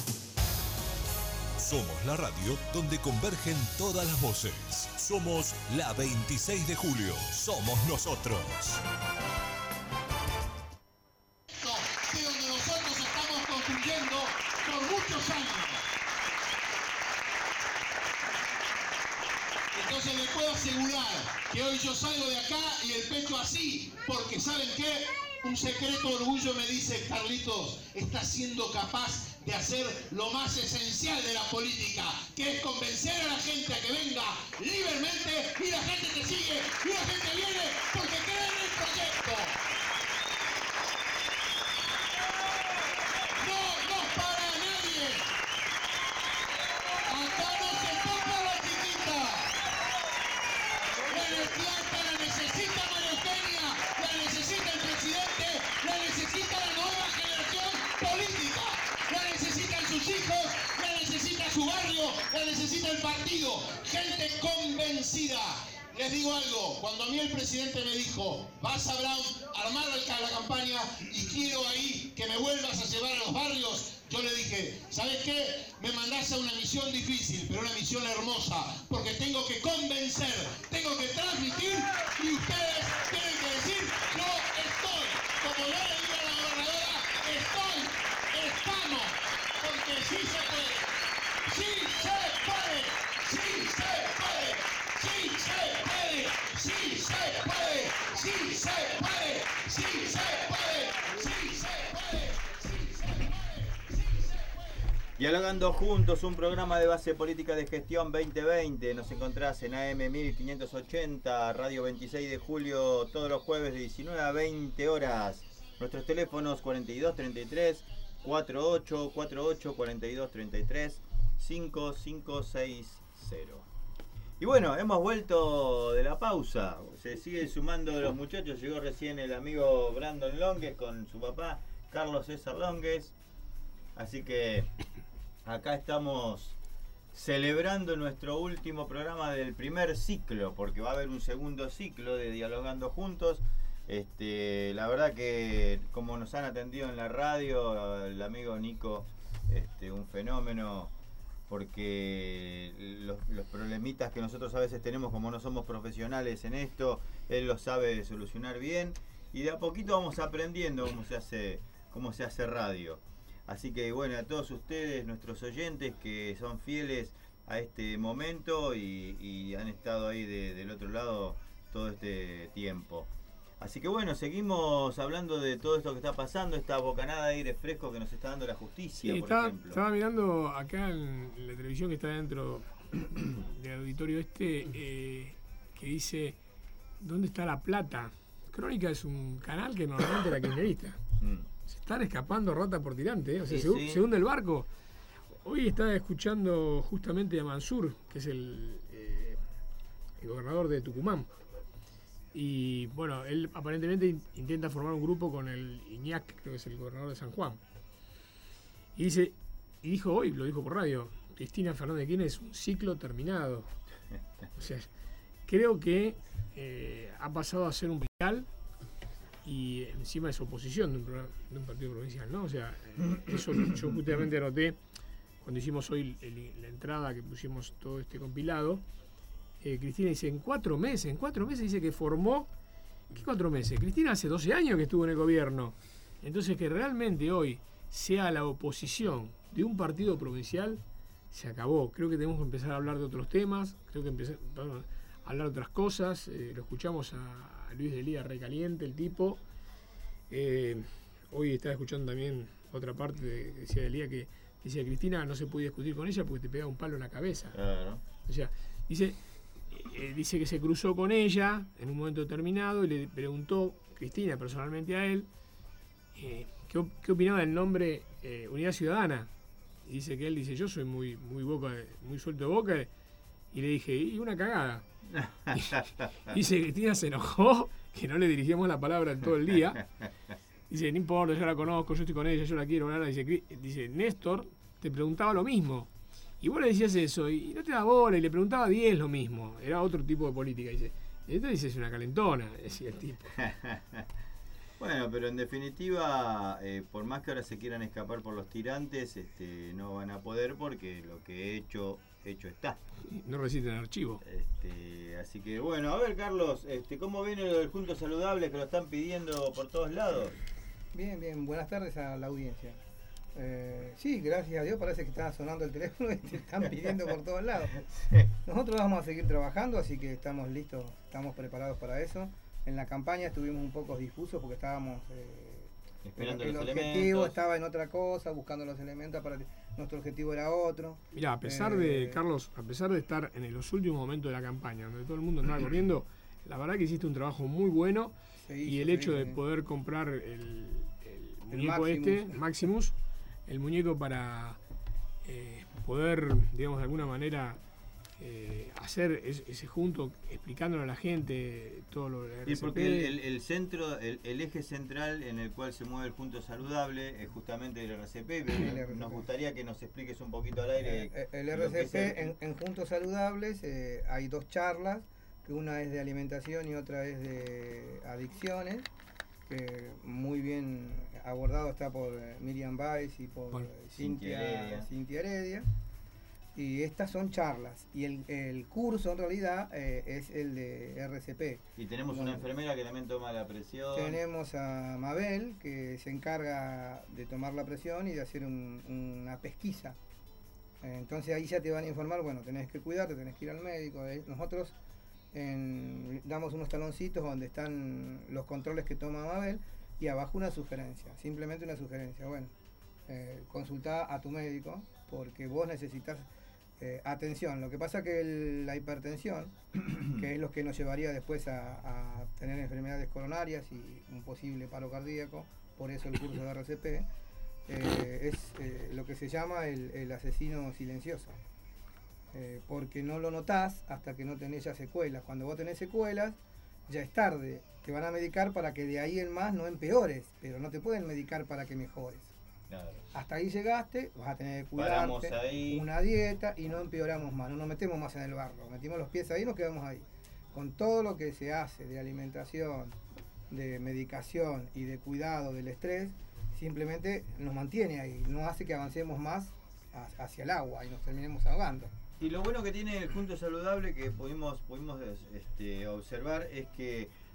Somos la radio donde convergen todas las voces. Somos la veintiséis de julio. Somos nosotros. De donde nosotros estamos construyendo por muchos años. Entonces les puedo asegurar que hoy yo salgo de acá y el pecho así, porque ¿saben qué? Un secreto orgullo me dice, Carlitos, está siendo capaz de hacer lo más esencial de la política, que es convencer a la gente a que venga libremente y la gente te sigue y la gente viene porque cree en el proyecto. No nos para nadie. Acá no se toca la chiquita. La energía la necesita María Eugenia, la necesita el presidente, la necesita la nueva generación política. La necesitan sus hijos, la necesita su barrio, la necesita el partido. Gente convencida. Les digo algo, cuando a mí el presidente me dijo, vas a Brown, armar la, la campaña y quiero ahí que me vuelvas a llevar a los barrios, yo le dije, ¿sabes qué? Me mandás a una misión difícil, pero una misión hermosa, porque tengo que convencer, tengo que transmitir y ustedes tienen que decir, yo estoy, como yo le digo a la gobernadora, estoy, estamos, porque sí se puede, sí se puede, sí se puede, sí se puede, sí se puede, sí se puede, sí se puede, sí se puede. Dialogando juntos, un programa de base política de gestión veinte veinte. Nos encontrás en A M mil quinientos ochenta, Radio veintiséis de julio, todos los jueves de diecinueve a veinte horas. Nuestros teléfonos cuarenta y dos treinta y tres, cuarenta y ocho, cuarenta y ocho, cuarenta y dos treinta y tres, cinco cinco seis cero. Y bueno, hemos vuelto de la pausa. Se sigue sumando los muchachos. Llegó recién el amigo Brandon Longues con su papá, Carlos César Longues. Así que acá estamos celebrando nuestro último programa del primer ciclo, porque va a haber un segundo ciclo de Dialogando Juntos. Este, la verdad que como nos han atendido en la radio, el amigo Nico, este, un fenómeno, porque los, los problemitas que nosotros a veces tenemos, como no somos profesionales en esto, él los sabe solucionar bien. y de a poquito vamos aprendiendo cómo se hace, cómo se hace radio. Así que bueno, a todos ustedes, nuestros oyentes que son fieles a este momento y, y han estado ahí de, del otro lado todo este tiempo. Así que bueno, seguimos hablando de todo esto que está pasando, esta bocanada de aire fresco que nos está dando la justicia, Sí, por estaba, ejemplo. estaba mirando acá en la televisión que está dentro del auditorio este, eh, que dice, ¿dónde está la plata? Crónica es un canal que normalmente era kirchnerista. Mm. Se están escapando rata por tirante, ¿eh? O sea, Sí, se, sí. se hunde el barco. Hoy estaba escuchando justamente a Mansur, que es el, eh, el gobernador de Tucumán. Y bueno, él aparentemente in- intenta formar un grupo con el Iñak, creo que es el gobernador de San Juan. Y dice, y dijo hoy, lo dijo por radio, Cristina Fernández de Kirchner es un ciclo terminado. O sea, creo que eh, ha pasado a ser un real y encima es oposición de un, programa- de un partido provincial, ¿no? O sea, eh, eso yo justamente anoté cuando hicimos hoy el- la entrada que pusimos todo este compilado. Eh, Cristina dice, en cuatro meses, en cuatro meses dice que formó, ¿qué cuatro meses? Cristina hace doce años que estuvo en el gobierno. Entonces que realmente hoy sea la oposición de un partido provincial, se acabó. Creo que tenemos que empezar a hablar de otros temas, creo que empezar perdón, a hablar de otras cosas. Eh, lo escuchamos a, a Luis Delía recaliente, el tipo. Eh, hoy estaba escuchando también otra parte, de, decía Delía que decía Cristina no se podía discutir con ella porque te pegaba un palo en la cabeza. Claro. O sea, dice, eh, dice que se cruzó con ella en un momento determinado y le preguntó Cristina personalmente a él eh, ¿qué, op- qué opinaba del nombre eh, Unidad Ciudadana. Y dice que él dice, yo soy muy muy boca, muy suelto de boca, y le dije, y una cagada. Y dice, Cristina se enojó que no le dirigíamos la palabra en todo el día. Dice, no importa, yo la conozco, yo estoy con ella, yo la quiero. Bla, bla. Dice, Cri- dice, Néstor te preguntaba lo mismo. Y vos le decías eso, y no te da bola, y le preguntaba a diez lo mismo. Era otro tipo de política. Dice, esto dice, es una calentona, decía el tipo. Bueno, pero en definitiva, eh, por más que ahora se quieran escapar por los tirantes, este, no van a poder porque lo que he hecho, hecho está. No resisten archivo. Este, así que bueno, a ver Carlos, este, ¿cómo viene lo del Juntos Saludables que lo están pidiendo por todos lados? Bien, bien, buenas tardes a la audiencia. Eh, sí, gracias a Dios parece que está sonando el teléfono y te están pidiendo por todos lados. Nosotros vamos a seguir trabajando, así que estamos listos, estamos preparados para eso. En la campaña estuvimos un poco difusos porque estábamos... Eh, Esperando el los objetivo elementos. estaba en otra cosa, buscando los elementos, para nuestro objetivo era otro. Mira, a pesar Eh, de, Carlos, a pesar de estar en los últimos momentos de la campaña, donde todo el mundo andaba corriendo, la verdad que hiciste un trabajo muy bueno se y hizo, el se hecho hizo, de sí. poder comprar el, el muñeco Maximus. este, Maximus, el muñeco para eh, poder, digamos, de alguna manera eh, hacer es- ese junto, explicándole a la gente todo lo de Sí, R C P. porque el, el- el centro, el, el eje central en el cual se mueve el Juntos Saludable es justamente el R C P. El R C P. Nos gustaría que nos expliques un poquito al aire. Eh, El lo que es R C P el- en, en Juntos Saludables eh, hay dos charlas, que una es de alimentación y otra es de adicciones, que muy bien abordado está por eh, Miriam Weiss y por Por eh, Cintia Cintia, Heredia. Cintia Heredia. Y estas son charlas. Y el, el curso en realidad eh, es el de R C P. Y tenemos Bueno, una enfermera que también toma la presión. Tenemos a Mabel, que se encarga de tomar la presión y de hacer un- una pesquisa. Eh, Entonces ahí ya te van a informar, bueno, tenés que cuidarte, tenés que ir al médico. Eh, Nosotros en- damos unos taloncitos donde están los controles que toma Mabel y abajo una sugerencia, simplemente una sugerencia. Bueno, eh, consultá a tu médico porque vos necesitas eh, atención. Lo que pasa que el- la hipertensión, que es lo que nos llevaría después a, a tener enfermedades coronarias y un posible paro cardíaco, por eso el curso de R C P, eh, es eh, lo que se llama el, el asesino silencioso. Eh, porque no lo notás hasta que no tenés ya secuelas. Cuando vos tenés secuelas, ya es tarde. Te van a medicar para que de ahí en más no empeores, pero no te pueden medicar para que mejores. Claro. Hasta ahí llegaste, vas a tener que Paramos cuidarte, ahí. una dieta y no empeoramos más, no nos metemos más en el barro, metimos los pies ahí y nos quedamos ahí. Con todo lo que se hace de alimentación, de medicación y de cuidado del estrés, simplemente nos mantiene ahí, no hace que avancemos más ha- hacia el agua y nos terminemos ahogando. Y lo bueno que tiene el Juntos Saludable que pudimos, pudimos este, observar es que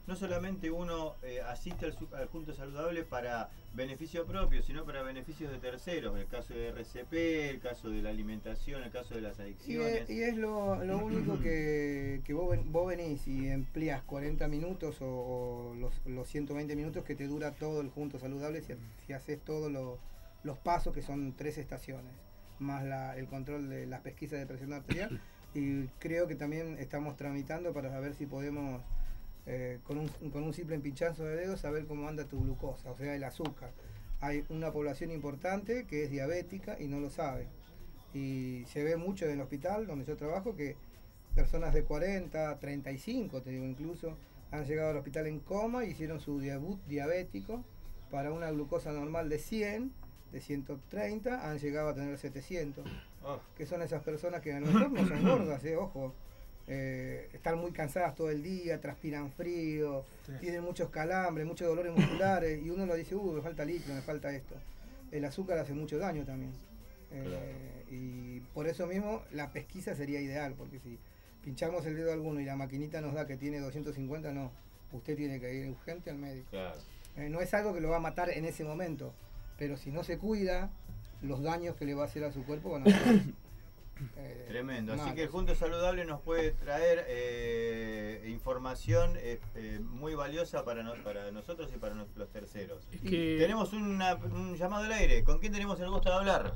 no solamente uno eh, asiste al, al Junto Saludable para beneficio propio, sino para beneficios de terceros, el caso de R C P, el caso de la alimentación, el caso de las Y adicciones. es, y es lo, lo único que, que vos, ven- vos venís y empleás cuarenta minutos o, o los, los ciento veinte minutos que te dura todo el Junto Saludable si, si haces todos los, los pasos, que son tres estaciones, más la, el control de las pesquisas de presión arterial. Y creo que también estamos tramitando para saber si podemos, eh, con, un, con un simple pinchazo de dedo, saber cómo anda tu glucosa, o sea, el azúcar. Hay una población importante que es diabética y no lo sabe. Y se ve mucho en el hospital donde yo trabajo que personas de cuarenta, treinta y cinco, te digo incluso, han llegado al hospital en coma y hicieron su diabut diabético para una glucosa normal de cien, de ciento treinta, han llegado a tener setecientos. Oh. Que son esas personas que a lo mejor no son gordas, eh, ojo. Eh, están muy cansadas todo el día, transpiran frío, Sí. tienen muchos calambres, muchos dolores musculares, y uno lo dice, uh, me falta líquido, me falta esto. El azúcar hace mucho daño también. Eh, y por eso mismo la pesquisa sería ideal, porque si pinchamos el dedo a alguno y la maquinita nos da que tiene doscientos cincuenta, no, usted tiene que ir urgente al médico. Claro. Eh, no es algo que lo va a matar en ese momento, pero si no se cuida, los daños que le va a hacer a su cuerpo van a ser eh, Tremendo. Así malos. que el Junto Saludable nos puede traer eh, información eh, eh, muy valiosa para, no- para nosotros y para nos- los terceros. que- Tenemos una- un llamado al aire. ¿Con quién tenemos el gusto de hablar?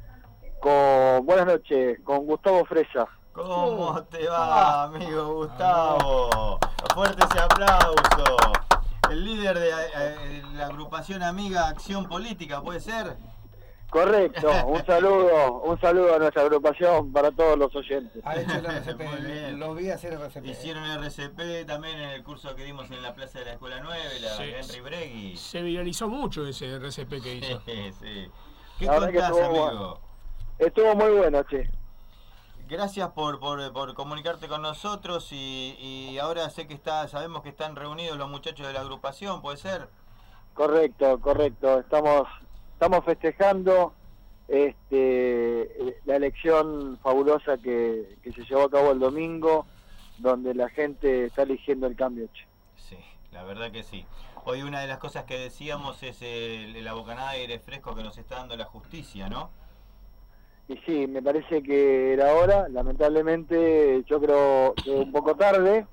Con, buenas noches, con Gustavo Fresa. ¿Cómo te va, amigo Gustavo? Fuerte ese aplauso. El líder de eh, la agrupación amiga Acción Política, ¿puede ser? Correcto, un saludo, un saludo a nuestra agrupación para todos los oyentes. Ha hecho el R C P, Muy bien. lo vi hacer R C P. Hicieron R C P también en el curso que dimos en la Plaza de la Escuela nueve, la Sí. Henry Bregui. Se viralizó mucho ese R C P que hizo. Sí, sí. ¿Qué La verdad que contás, estuvo amigo? Estuvo muy bueno, che. Gracias por, por, por comunicarte con nosotros y, y ahora sé que está, sabemos que están reunidos los muchachos de la agrupación, ¿puede ser? Correcto, correcto. Estamos, estamos festejando este, la elección fabulosa que, que se llevó a cabo el domingo, donde la gente está eligiendo el cambio, che. Sí, la verdad que sí. Hoy una de las cosas que decíamos es el, la bocanada de aire fresco que nos está dando la justicia, ¿no? Y sí, me parece que era hora, lamentablemente yo creo que un poco tarde,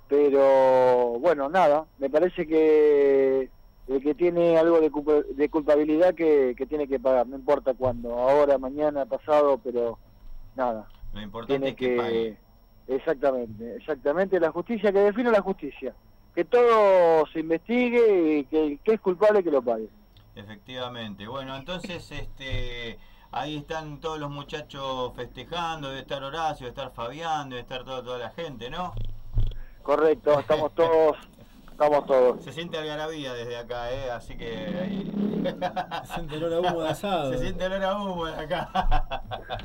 pero bueno, nada, me parece que el que tiene algo de, culpa- de culpabilidad que, que tiene que pagar, no importa cuándo, ahora, mañana, pasado, pero nada. Lo importante Tiene es que, pague. Exactamente, exactamente, la justicia, que define la justicia, que todo se investigue y que el que es culpable que lo pague. Efectivamente. Bueno, entonces este ahí están todos los muchachos festejando, debe estar Horacio, debe estar Fabián, debe estar toda, toda la gente, ¿no? Correcto, estamos todos, estamos todos. Se siente algarabía desde acá, ¿eh? Así que ahí... Se siente el olor a humo de asado. Se siente el olor a humo de acá.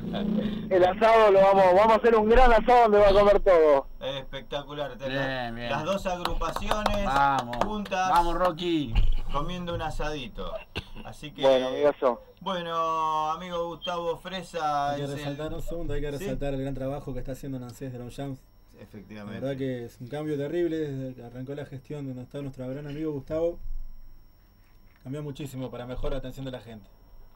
El asado lo vamos, vamos a hacer un gran asado donde va a comer todo. Espectacular. Bien, bien. Las dos agrupaciones Vamos. juntas. Vamos, Rocky. Comiendo un asadito. Así que... Bueno, amigazo. Bueno, amigo Gustavo Fresa... Hay que es el- resaltar un segundo, hay que ¿Sí? resaltar el gran trabajo que está haciendo Nancés de los Jams. La Efectivamente. verdad que es un cambio terrible desde que arrancó la gestión donde está nuestro gran amigo Gustavo. Cambió muchísimo para mejor atención de la gente.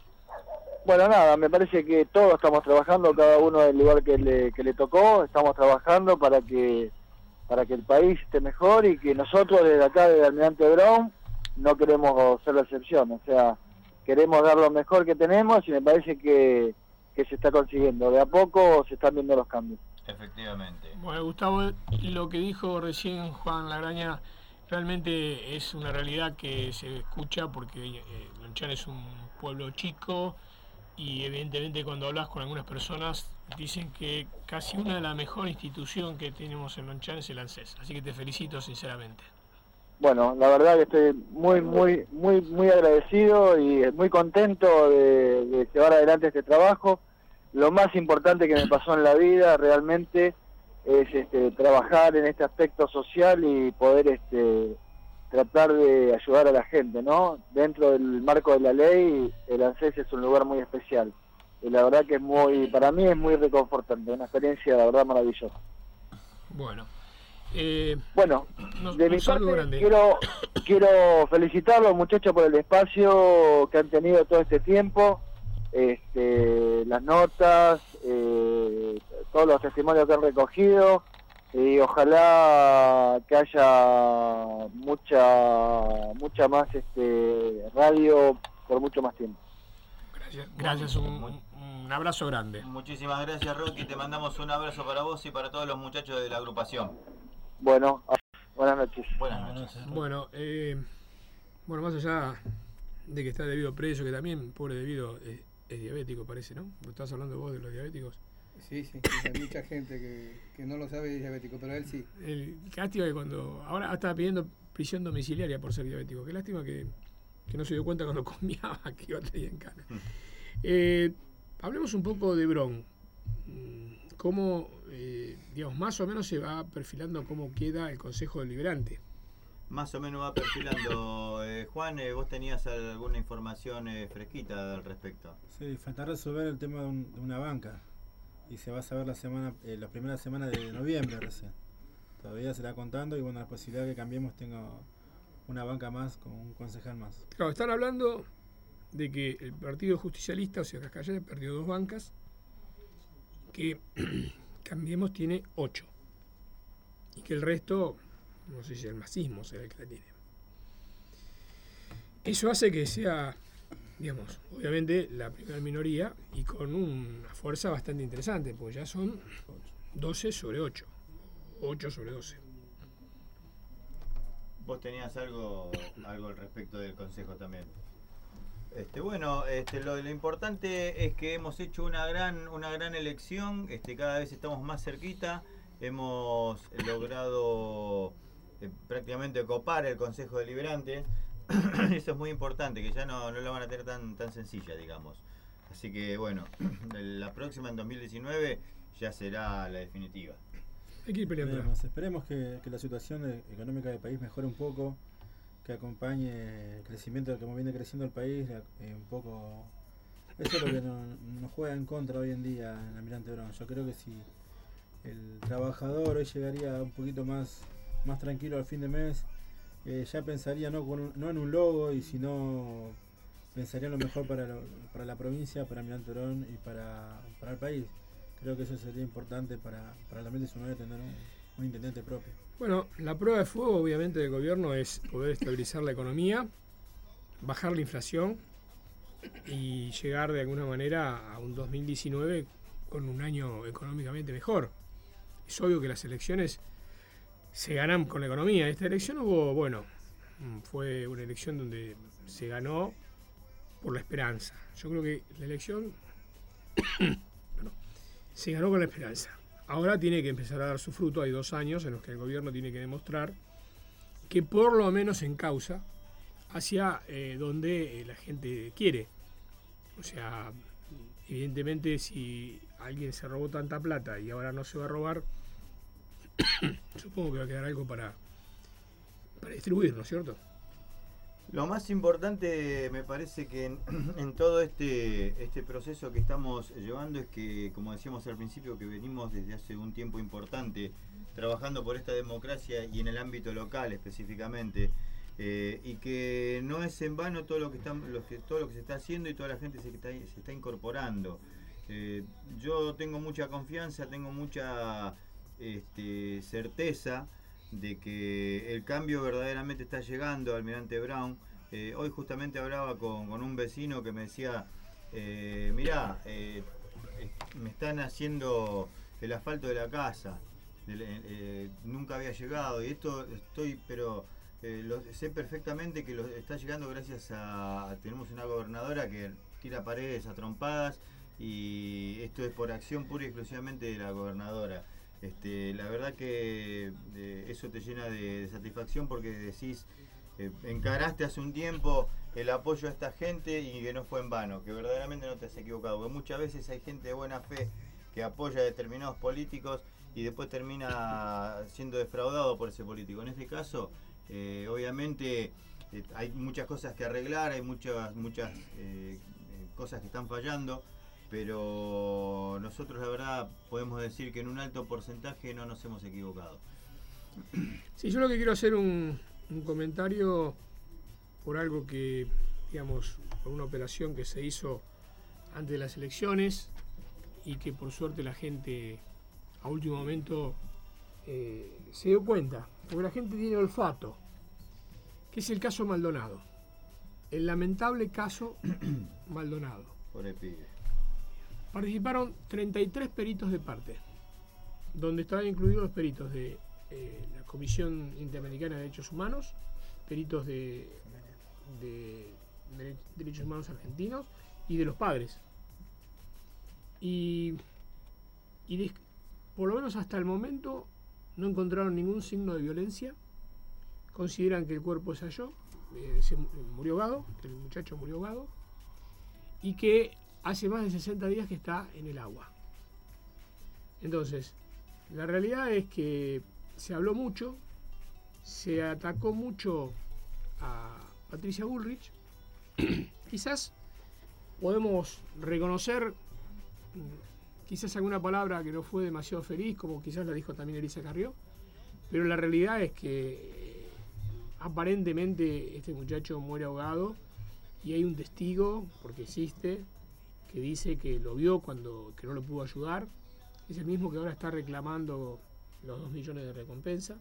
Bueno, nada, me parece que todos estamos trabajando, cada uno en el lugar que le, que le tocó, estamos trabajando para que para que el país esté mejor y que nosotros desde acá, desde Almirante Brown, no queremos ser la excepción, o sea, queremos dar lo mejor que tenemos y me parece que, que se está consiguiendo. De a poco se están viendo los cambios. Efectivamente. Bueno, Gustavo, lo que dijo recién Juan Lagraña realmente es una realidad que se escucha porque eh, Lonchán es un pueblo chico y evidentemente cuando hablas con algunas personas dicen que casi una de las mejores instituciones que tenemos en Lonchán es el ANSES. Así que te felicito sinceramente. Bueno, la verdad que estoy muy, muy, muy, muy agradecido y muy contento de, de llevar adelante este trabajo. Lo más importante que me pasó en la vida realmente es este, trabajar en este aspecto social y poder este, tratar de ayudar a la gente, ¿no? Dentro del marco de la ley, el ANSES es un lugar muy especial. Y la verdad que es muy, para mí es muy reconfortante, una experiencia, la verdad, maravillosa. Bueno, Eh, Bueno, nos- de un mi saludo parte grande. quiero, quiero felicitar a los muchachos por el espacio que han tenido todo este tiempo, este, las notas, eh, todos los testimonios que han recogido, y ojalá que haya mucha mucha más este radio por mucho más tiempo. Gracias, gracias un, un abrazo grande. Muchísimas gracias, Rocky. Te mandamos un abrazo para vos y para todos los muchachos de la agrupación. Bueno, buenas noches. Buenas noches. Bueno, eh, bueno, más allá de que está debido preso, que también, pobre debido, es, es diabético, parece, ¿no? ¿Estás hablando vos de los diabéticos? Sí, sí, hay mucha gente que, que no lo sabe y es diabético, pero él sí. El, qué lástima que cuando. Ahora estaba pidiendo prisión domiciliaria por ser diabético. Qué lástima que, que no se dio cuenta cuando comía que iba a tener en cana. Eh, hablemos un poco de Bron. Mm, ¿Cómo, eh, digamos, más o menos se va perfilando cómo queda el Consejo Deliberante? Más o menos va perfilando. Eh, Juan, eh, vos tenías alguna información eh, fresquita al respecto. Sí, falta resolver el tema de, un- de una banca. Y se va a saber la semana, eh, la primera semana de noviembre recién. Todavía se está contando y bueno, la posibilidad de que cambiemos tengo una banca más con un concejal más. Claro, están hablando de que el Partido Justicialista, o sea, Cascallé, perdió dos bancas, que Cambiemos tiene ocho. Y que el resto, no sé si el masismo será el que la tiene. Eso hace que sea, digamos, obviamente la primera minoría y con una fuerza bastante interesante, porque ya son doce sobre ocho, ocho sobre doce. Vos tenías algo algo al respecto del Consejo también. Este, bueno, este, lo, lo importante es que hemos hecho una gran una gran elección, este, cada vez estamos más cerquita, hemos logrado eh, prácticamente copar el Consejo Deliberante. Eso es muy importante, que ya no, no lo van a tener tan, tan sencilla, digamos. Así que bueno, la próxima en dos mil diecinueve ya será la definitiva. Hay que ir peleando. Esperemos, esperemos que, que la situación de- económica del país mejore un poco, que acompañe el crecimiento de cómo viene creciendo el país, la- eh, un poco. Eso es lo que no- nos juega en contra hoy en día en Almirante Brown. Yo creo que si el trabajador hoy llegaría un poquito más, más tranquilo al fin de mes, eh, ya pensaría no, con un- no en un logo, y sino pensaría lo mejor para, lo- para la provincia, para Almirante Brown y para, para el país. Creo que eso sería importante para, para el dos mil diecinueve tener un, un intendente propio. Bueno, la prueba de fuego obviamente del gobierno es poder estabilizar la economía, bajar la inflación y llegar de alguna manera a un dos mil diecinueve con un año económicamente mejor. Es obvio que las elecciones se ganan con la economía. Esta elección hubo, bueno, mm, fue una elección donde se ganó por la esperanza. Yo creo que la elección perdón, se ganó con la esperanza. Ahora tiene que empezar a dar su fruto. Hay dos años en los que el gobierno tiene que demostrar que por lo menos encausa hacia eh, donde eh, la gente quiere. O sea, evidentemente si alguien se robó tanta plata y ahora no se va a robar, supongo que va a quedar algo para, para distribuir, ¿no es cierto? Lo más importante me parece que en, en todo este, este proceso que estamos llevando es que, como decíamos al principio, que venimos desde hace un tiempo importante trabajando por esta democracia y en el ámbito local específicamente, eh, y que no es en vano todo lo que, está, lo que, todo lo que se está haciendo y toda la gente se está, se está incorporando. Eh, yo tengo mucha confianza, tengo mucha este, certeza de que el cambio verdaderamente está llegando a Almirante Brown. Eh, hoy justamente hablaba con, con un vecino que me decía, eh, mirá, eh, eh, me están haciendo el asfalto de la casa, del- eh, eh, nunca había llegado, y esto estoy, pero eh, lo, sé perfectamente que lo está llegando gracias a, tenemos una gobernadora que tira paredes a trompadas, y esto es por acción pura y exclusivamente de la gobernadora. Este, la verdad que eh, eso te llena de, de satisfacción, porque decís, eh, encaraste hace un tiempo el apoyo a esta gente y que no fue en vano, que verdaderamente no te has equivocado, porque muchas veces hay gente de buena fe que apoya a determinados políticos y después termina siendo defraudado por ese político. En este caso, eh, obviamente eh, hay muchas cosas que arreglar, hay muchas, muchas eh, eh, cosas que están fallando, pero nosotros la verdad podemos decir que en un alto porcentaje no nos hemos equivocado. Sí, yo lo que quiero hacer un, un comentario por algo que, digamos, por una operación que se hizo antes de las elecciones y que por suerte la gente a último momento eh, se dio cuenta, porque la gente tiene olfato, que es el caso Maldonado, el lamentable caso Maldonado. Pobre pibe. Participaron treinta y tres peritos de parte, donde estaban incluidos los peritos de eh, la Comisión Interamericana de Derechos Humanos, peritos de, de, de Derechos Humanos argentinos y de los padres. Y, y de, por lo menos hasta el momento no encontraron ningún signo de violencia. Consideran que el cuerpo se halló, eh, se murió ahogado, que el muchacho murió ahogado, y que hace más de sesenta días que está en el agua. Entonces, la realidad es que se habló mucho, se atacó mucho a Patricia Bullrich. Quizás podemos reconocer quizás alguna palabra que no fue demasiado feliz, como quizás la dijo también Elisa Carrió, pero la realidad es que eh, aparentemente este muchacho muere ahogado y hay un testigo, porque existe, que dice que lo vio cuando que no lo pudo ayudar. Es el mismo que ahora está reclamando los dos millones de recompensa,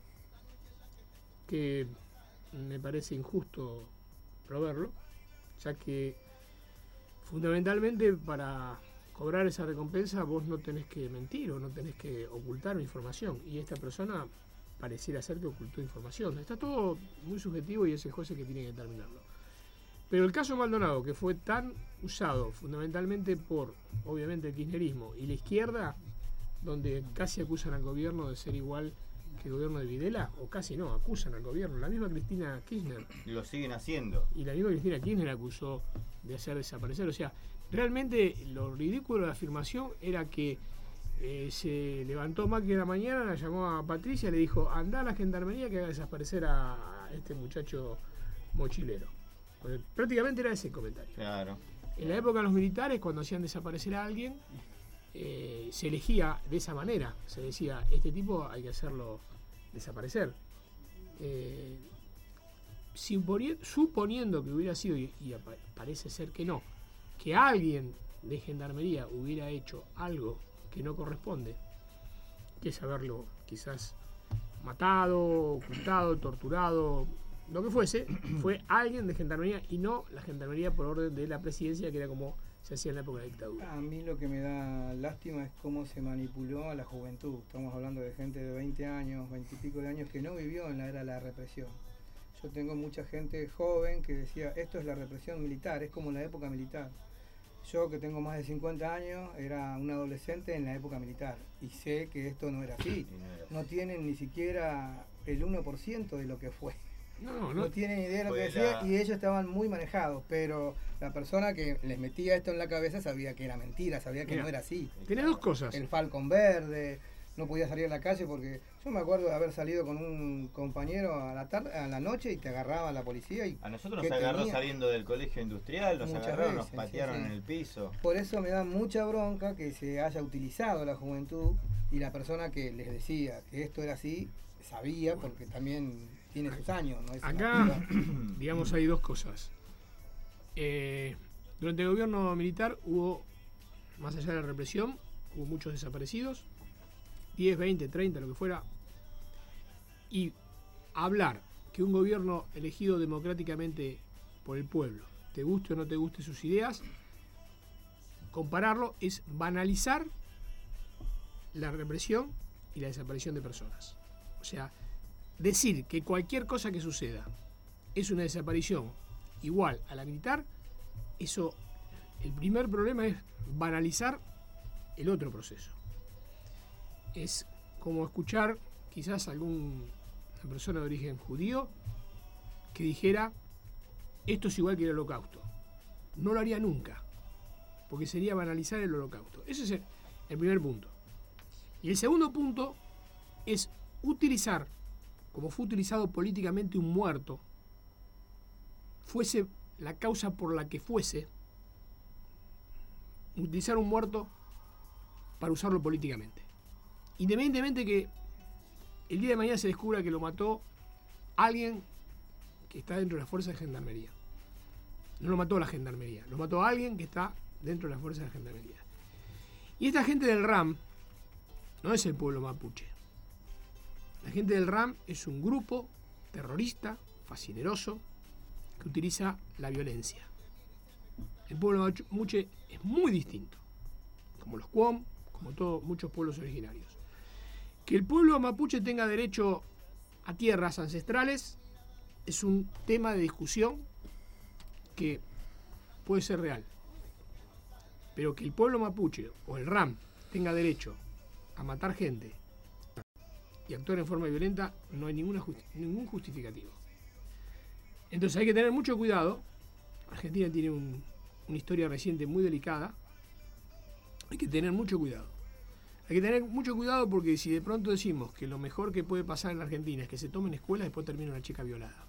que me parece injusto proveerlo, ya que fundamentalmente para cobrar esa recompensa vos no tenés que mentir o no tenés que ocultar información, y esta persona pareciera ser que ocultó información. Está todo muy subjetivo y es el juez el que tiene que determinarlo. Pero el caso Maldonado, que fue tan usado fundamentalmente por, obviamente, el kirchnerismo y la izquierda, donde casi acusan al gobierno de ser igual que el gobierno de Videla, o casi no, acusan al gobierno. La misma Cristina Kirchner. Y lo siguen haciendo. Y la misma Cristina Kirchner acusó de hacer desaparecer. O sea, realmente lo ridículo de la afirmación era que eh, se levantó Macri en la mañana, la llamó a Patricia y le dijo: andá a la gendarmería que haga desaparecer a este muchacho mochilero. Porque prácticamente era ese el comentario. Claro. En la época de los militares, cuando hacían desaparecer a alguien, eh, se elegía de esa manera. Se decía, este tipo hay que hacerlo desaparecer. Eh, suponi- suponiendo que hubiera sido, y, y parece ser que no, que alguien de gendarmería hubiera hecho algo que no corresponde, que es haberlo quizás matado, ocultado, torturado, lo que fuese, fue alguien de gendarmería y no la gendarmería por orden de la presidencia, que era como se hacía en la época de la dictadura. A mí lo que me da lástima es cómo se manipuló a la juventud. Estamos hablando de gente de veinte años, veinte y pico de años que no vivió en la era de la represión. Yo tengo mucha gente joven que decía, esto es la represión militar, es como la época militar. Yo, que tengo más de cincuenta años, era un adolescente en la época militar y sé que esto no era así. No tienen ni siquiera el uno por ciento de lo que fue. No, no, no tienen idea de lo que decía, y ellos estaban muy manejados, pero la persona que les metía esto en la cabeza sabía que era mentira, sabía que Mira, no era así. Tenés dos cosas. El Falcon verde, no podía salir a la calle porque yo me acuerdo de haber salido con un compañero a la tarde, a la noche, y te agarraba la policía. Y a nosotros nos agarró tenía? saliendo del colegio industrial, nos Muchas agarraron, veces, nos patearon sí, sí. en el piso. Por eso me da mucha bronca que se haya utilizado la juventud, y la persona que les decía que esto era así, sabía, porque también tiene sus años. ¿No? Es Acá, digamos, hay dos cosas. Eh, durante el gobierno militar hubo, más allá de la represión, hubo muchos desaparecidos, diez, veinte, treinta, lo que fuera. Y hablar que un gobierno elegido democráticamente por el pueblo, te guste o no te guste sus ideas, compararlo es banalizar la represión y la desaparición de personas. O sea, decir que cualquier cosa que suceda es una desaparición igual a la militar, eso, el primer problema es banalizar el otro proceso. Es como escuchar quizás alguna persona de origen judío que dijera, esto es igual que el holocausto. No lo haría nunca, porque sería banalizar el holocausto. Ese es el, el primer punto. Y el segundo punto es utilizar, como fue utilizado políticamente un muerto, fuese la causa por la que fuese, utilizar un muerto para usarlo políticamente. Independientemente que el día de mañana se descubra que lo mató alguien que está dentro de las fuerzas de gendarmería. No lo mató la gendarmería, lo mató alguien que está dentro de las fuerzas de gendarmería. Y esta gente del RAM no es el pueblo mapuche. La gente del RAM es un grupo terrorista, fascineroso, que utiliza la violencia. El pueblo mapuche es muy distinto, como los Cuom, como todos muchos pueblos originarios. Que el pueblo mapuche tenga derecho a tierras ancestrales es un tema de discusión que puede ser real. Pero que el pueblo mapuche o el RAM tenga derecho a matar gente y actuar en forma violenta, no hay ninguna justi- ningún justificativo. Entonces hay que tener mucho cuidado. Argentina tiene un, una historia reciente muy delicada. Hay que tener mucho cuidado. Hay que tener mucho cuidado porque si de pronto decimos que lo mejor que puede pasar en la Argentina es que se tomen escuelas, después termina una chica violada.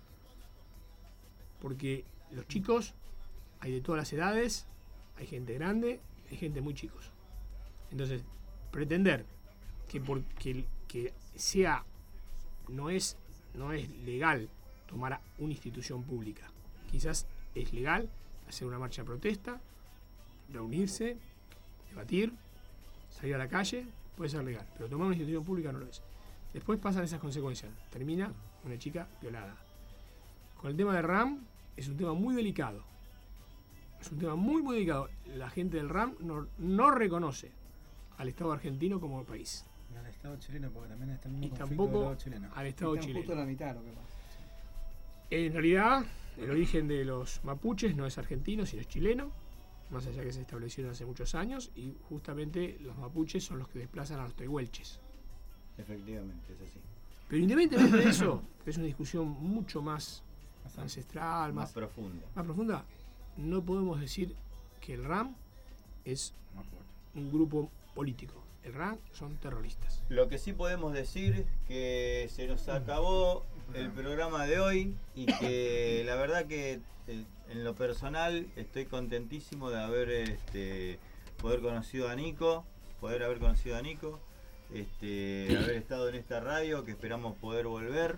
Porque los chicos, hay de todas las edades, hay gente grande, hay gente muy chicos. Entonces, pretender que porque que sea no es no es legal tomar una institución pública. Quizás es legal hacer una marcha de protesta, reunirse, debatir, salir a la calle, puede ser legal, pero tomar una institución pública no lo es. Después pasan esas consecuencias, termina una chica violada. Con el tema de RAM es un tema muy delicado. Es un tema muy muy delicado. La gente del RAM no, no reconoce al Estado argentino como país. Y al Estado chileno, porque también está en un Y conflicto tampoco del lado chileno. al Estado Están chileno. justo a la mitad lo que pasa. En realidad, el origen de los mapuches no es argentino, sino es chileno, más allá que se establecieron hace muchos años, y justamente los mapuches son los que desplazan a los tehuelches. Efectivamente, es así. Pero independientemente de eso, que es una discusión mucho más ancestral, Más más, profunda. más profunda, no podemos decir que el RAM es un grupo político. El RAM son terroristas. Lo que sí podemos decir que se nos acabó el programa de hoy y que la verdad que eh, en lo personal estoy contentísimo de haber este, poder conocido a Nico, poder haber conocido a Nico, este, haber estado en esta radio, que esperamos poder volver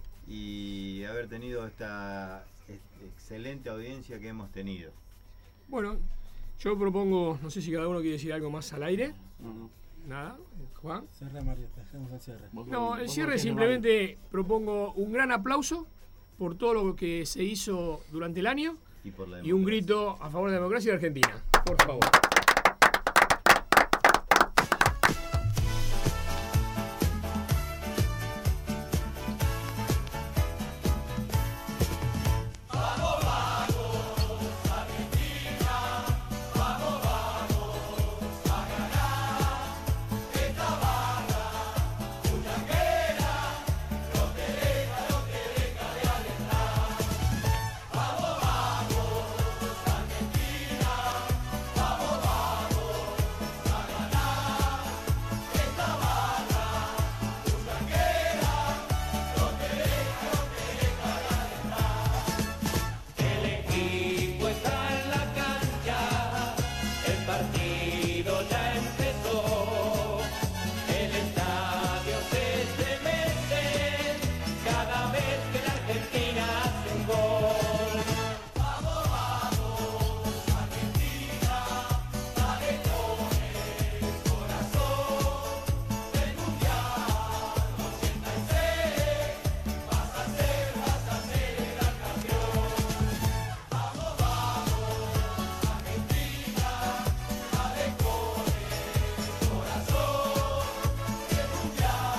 y haber tenido esta este, excelente audiencia que hemos tenido. Bueno, yo propongo, no sé si cada uno quiere decir algo más al aire. Nada, Juan. Cierra, Marieta, dejemos el cierre. No, el cierre simplemente propongo un gran aplauso por todo lo que se hizo durante el año y, por la y un grito a favor de la democracia de Argentina. Por favor.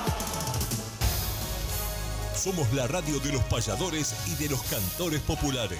Somos la radio de los payadores y de los cantores populares.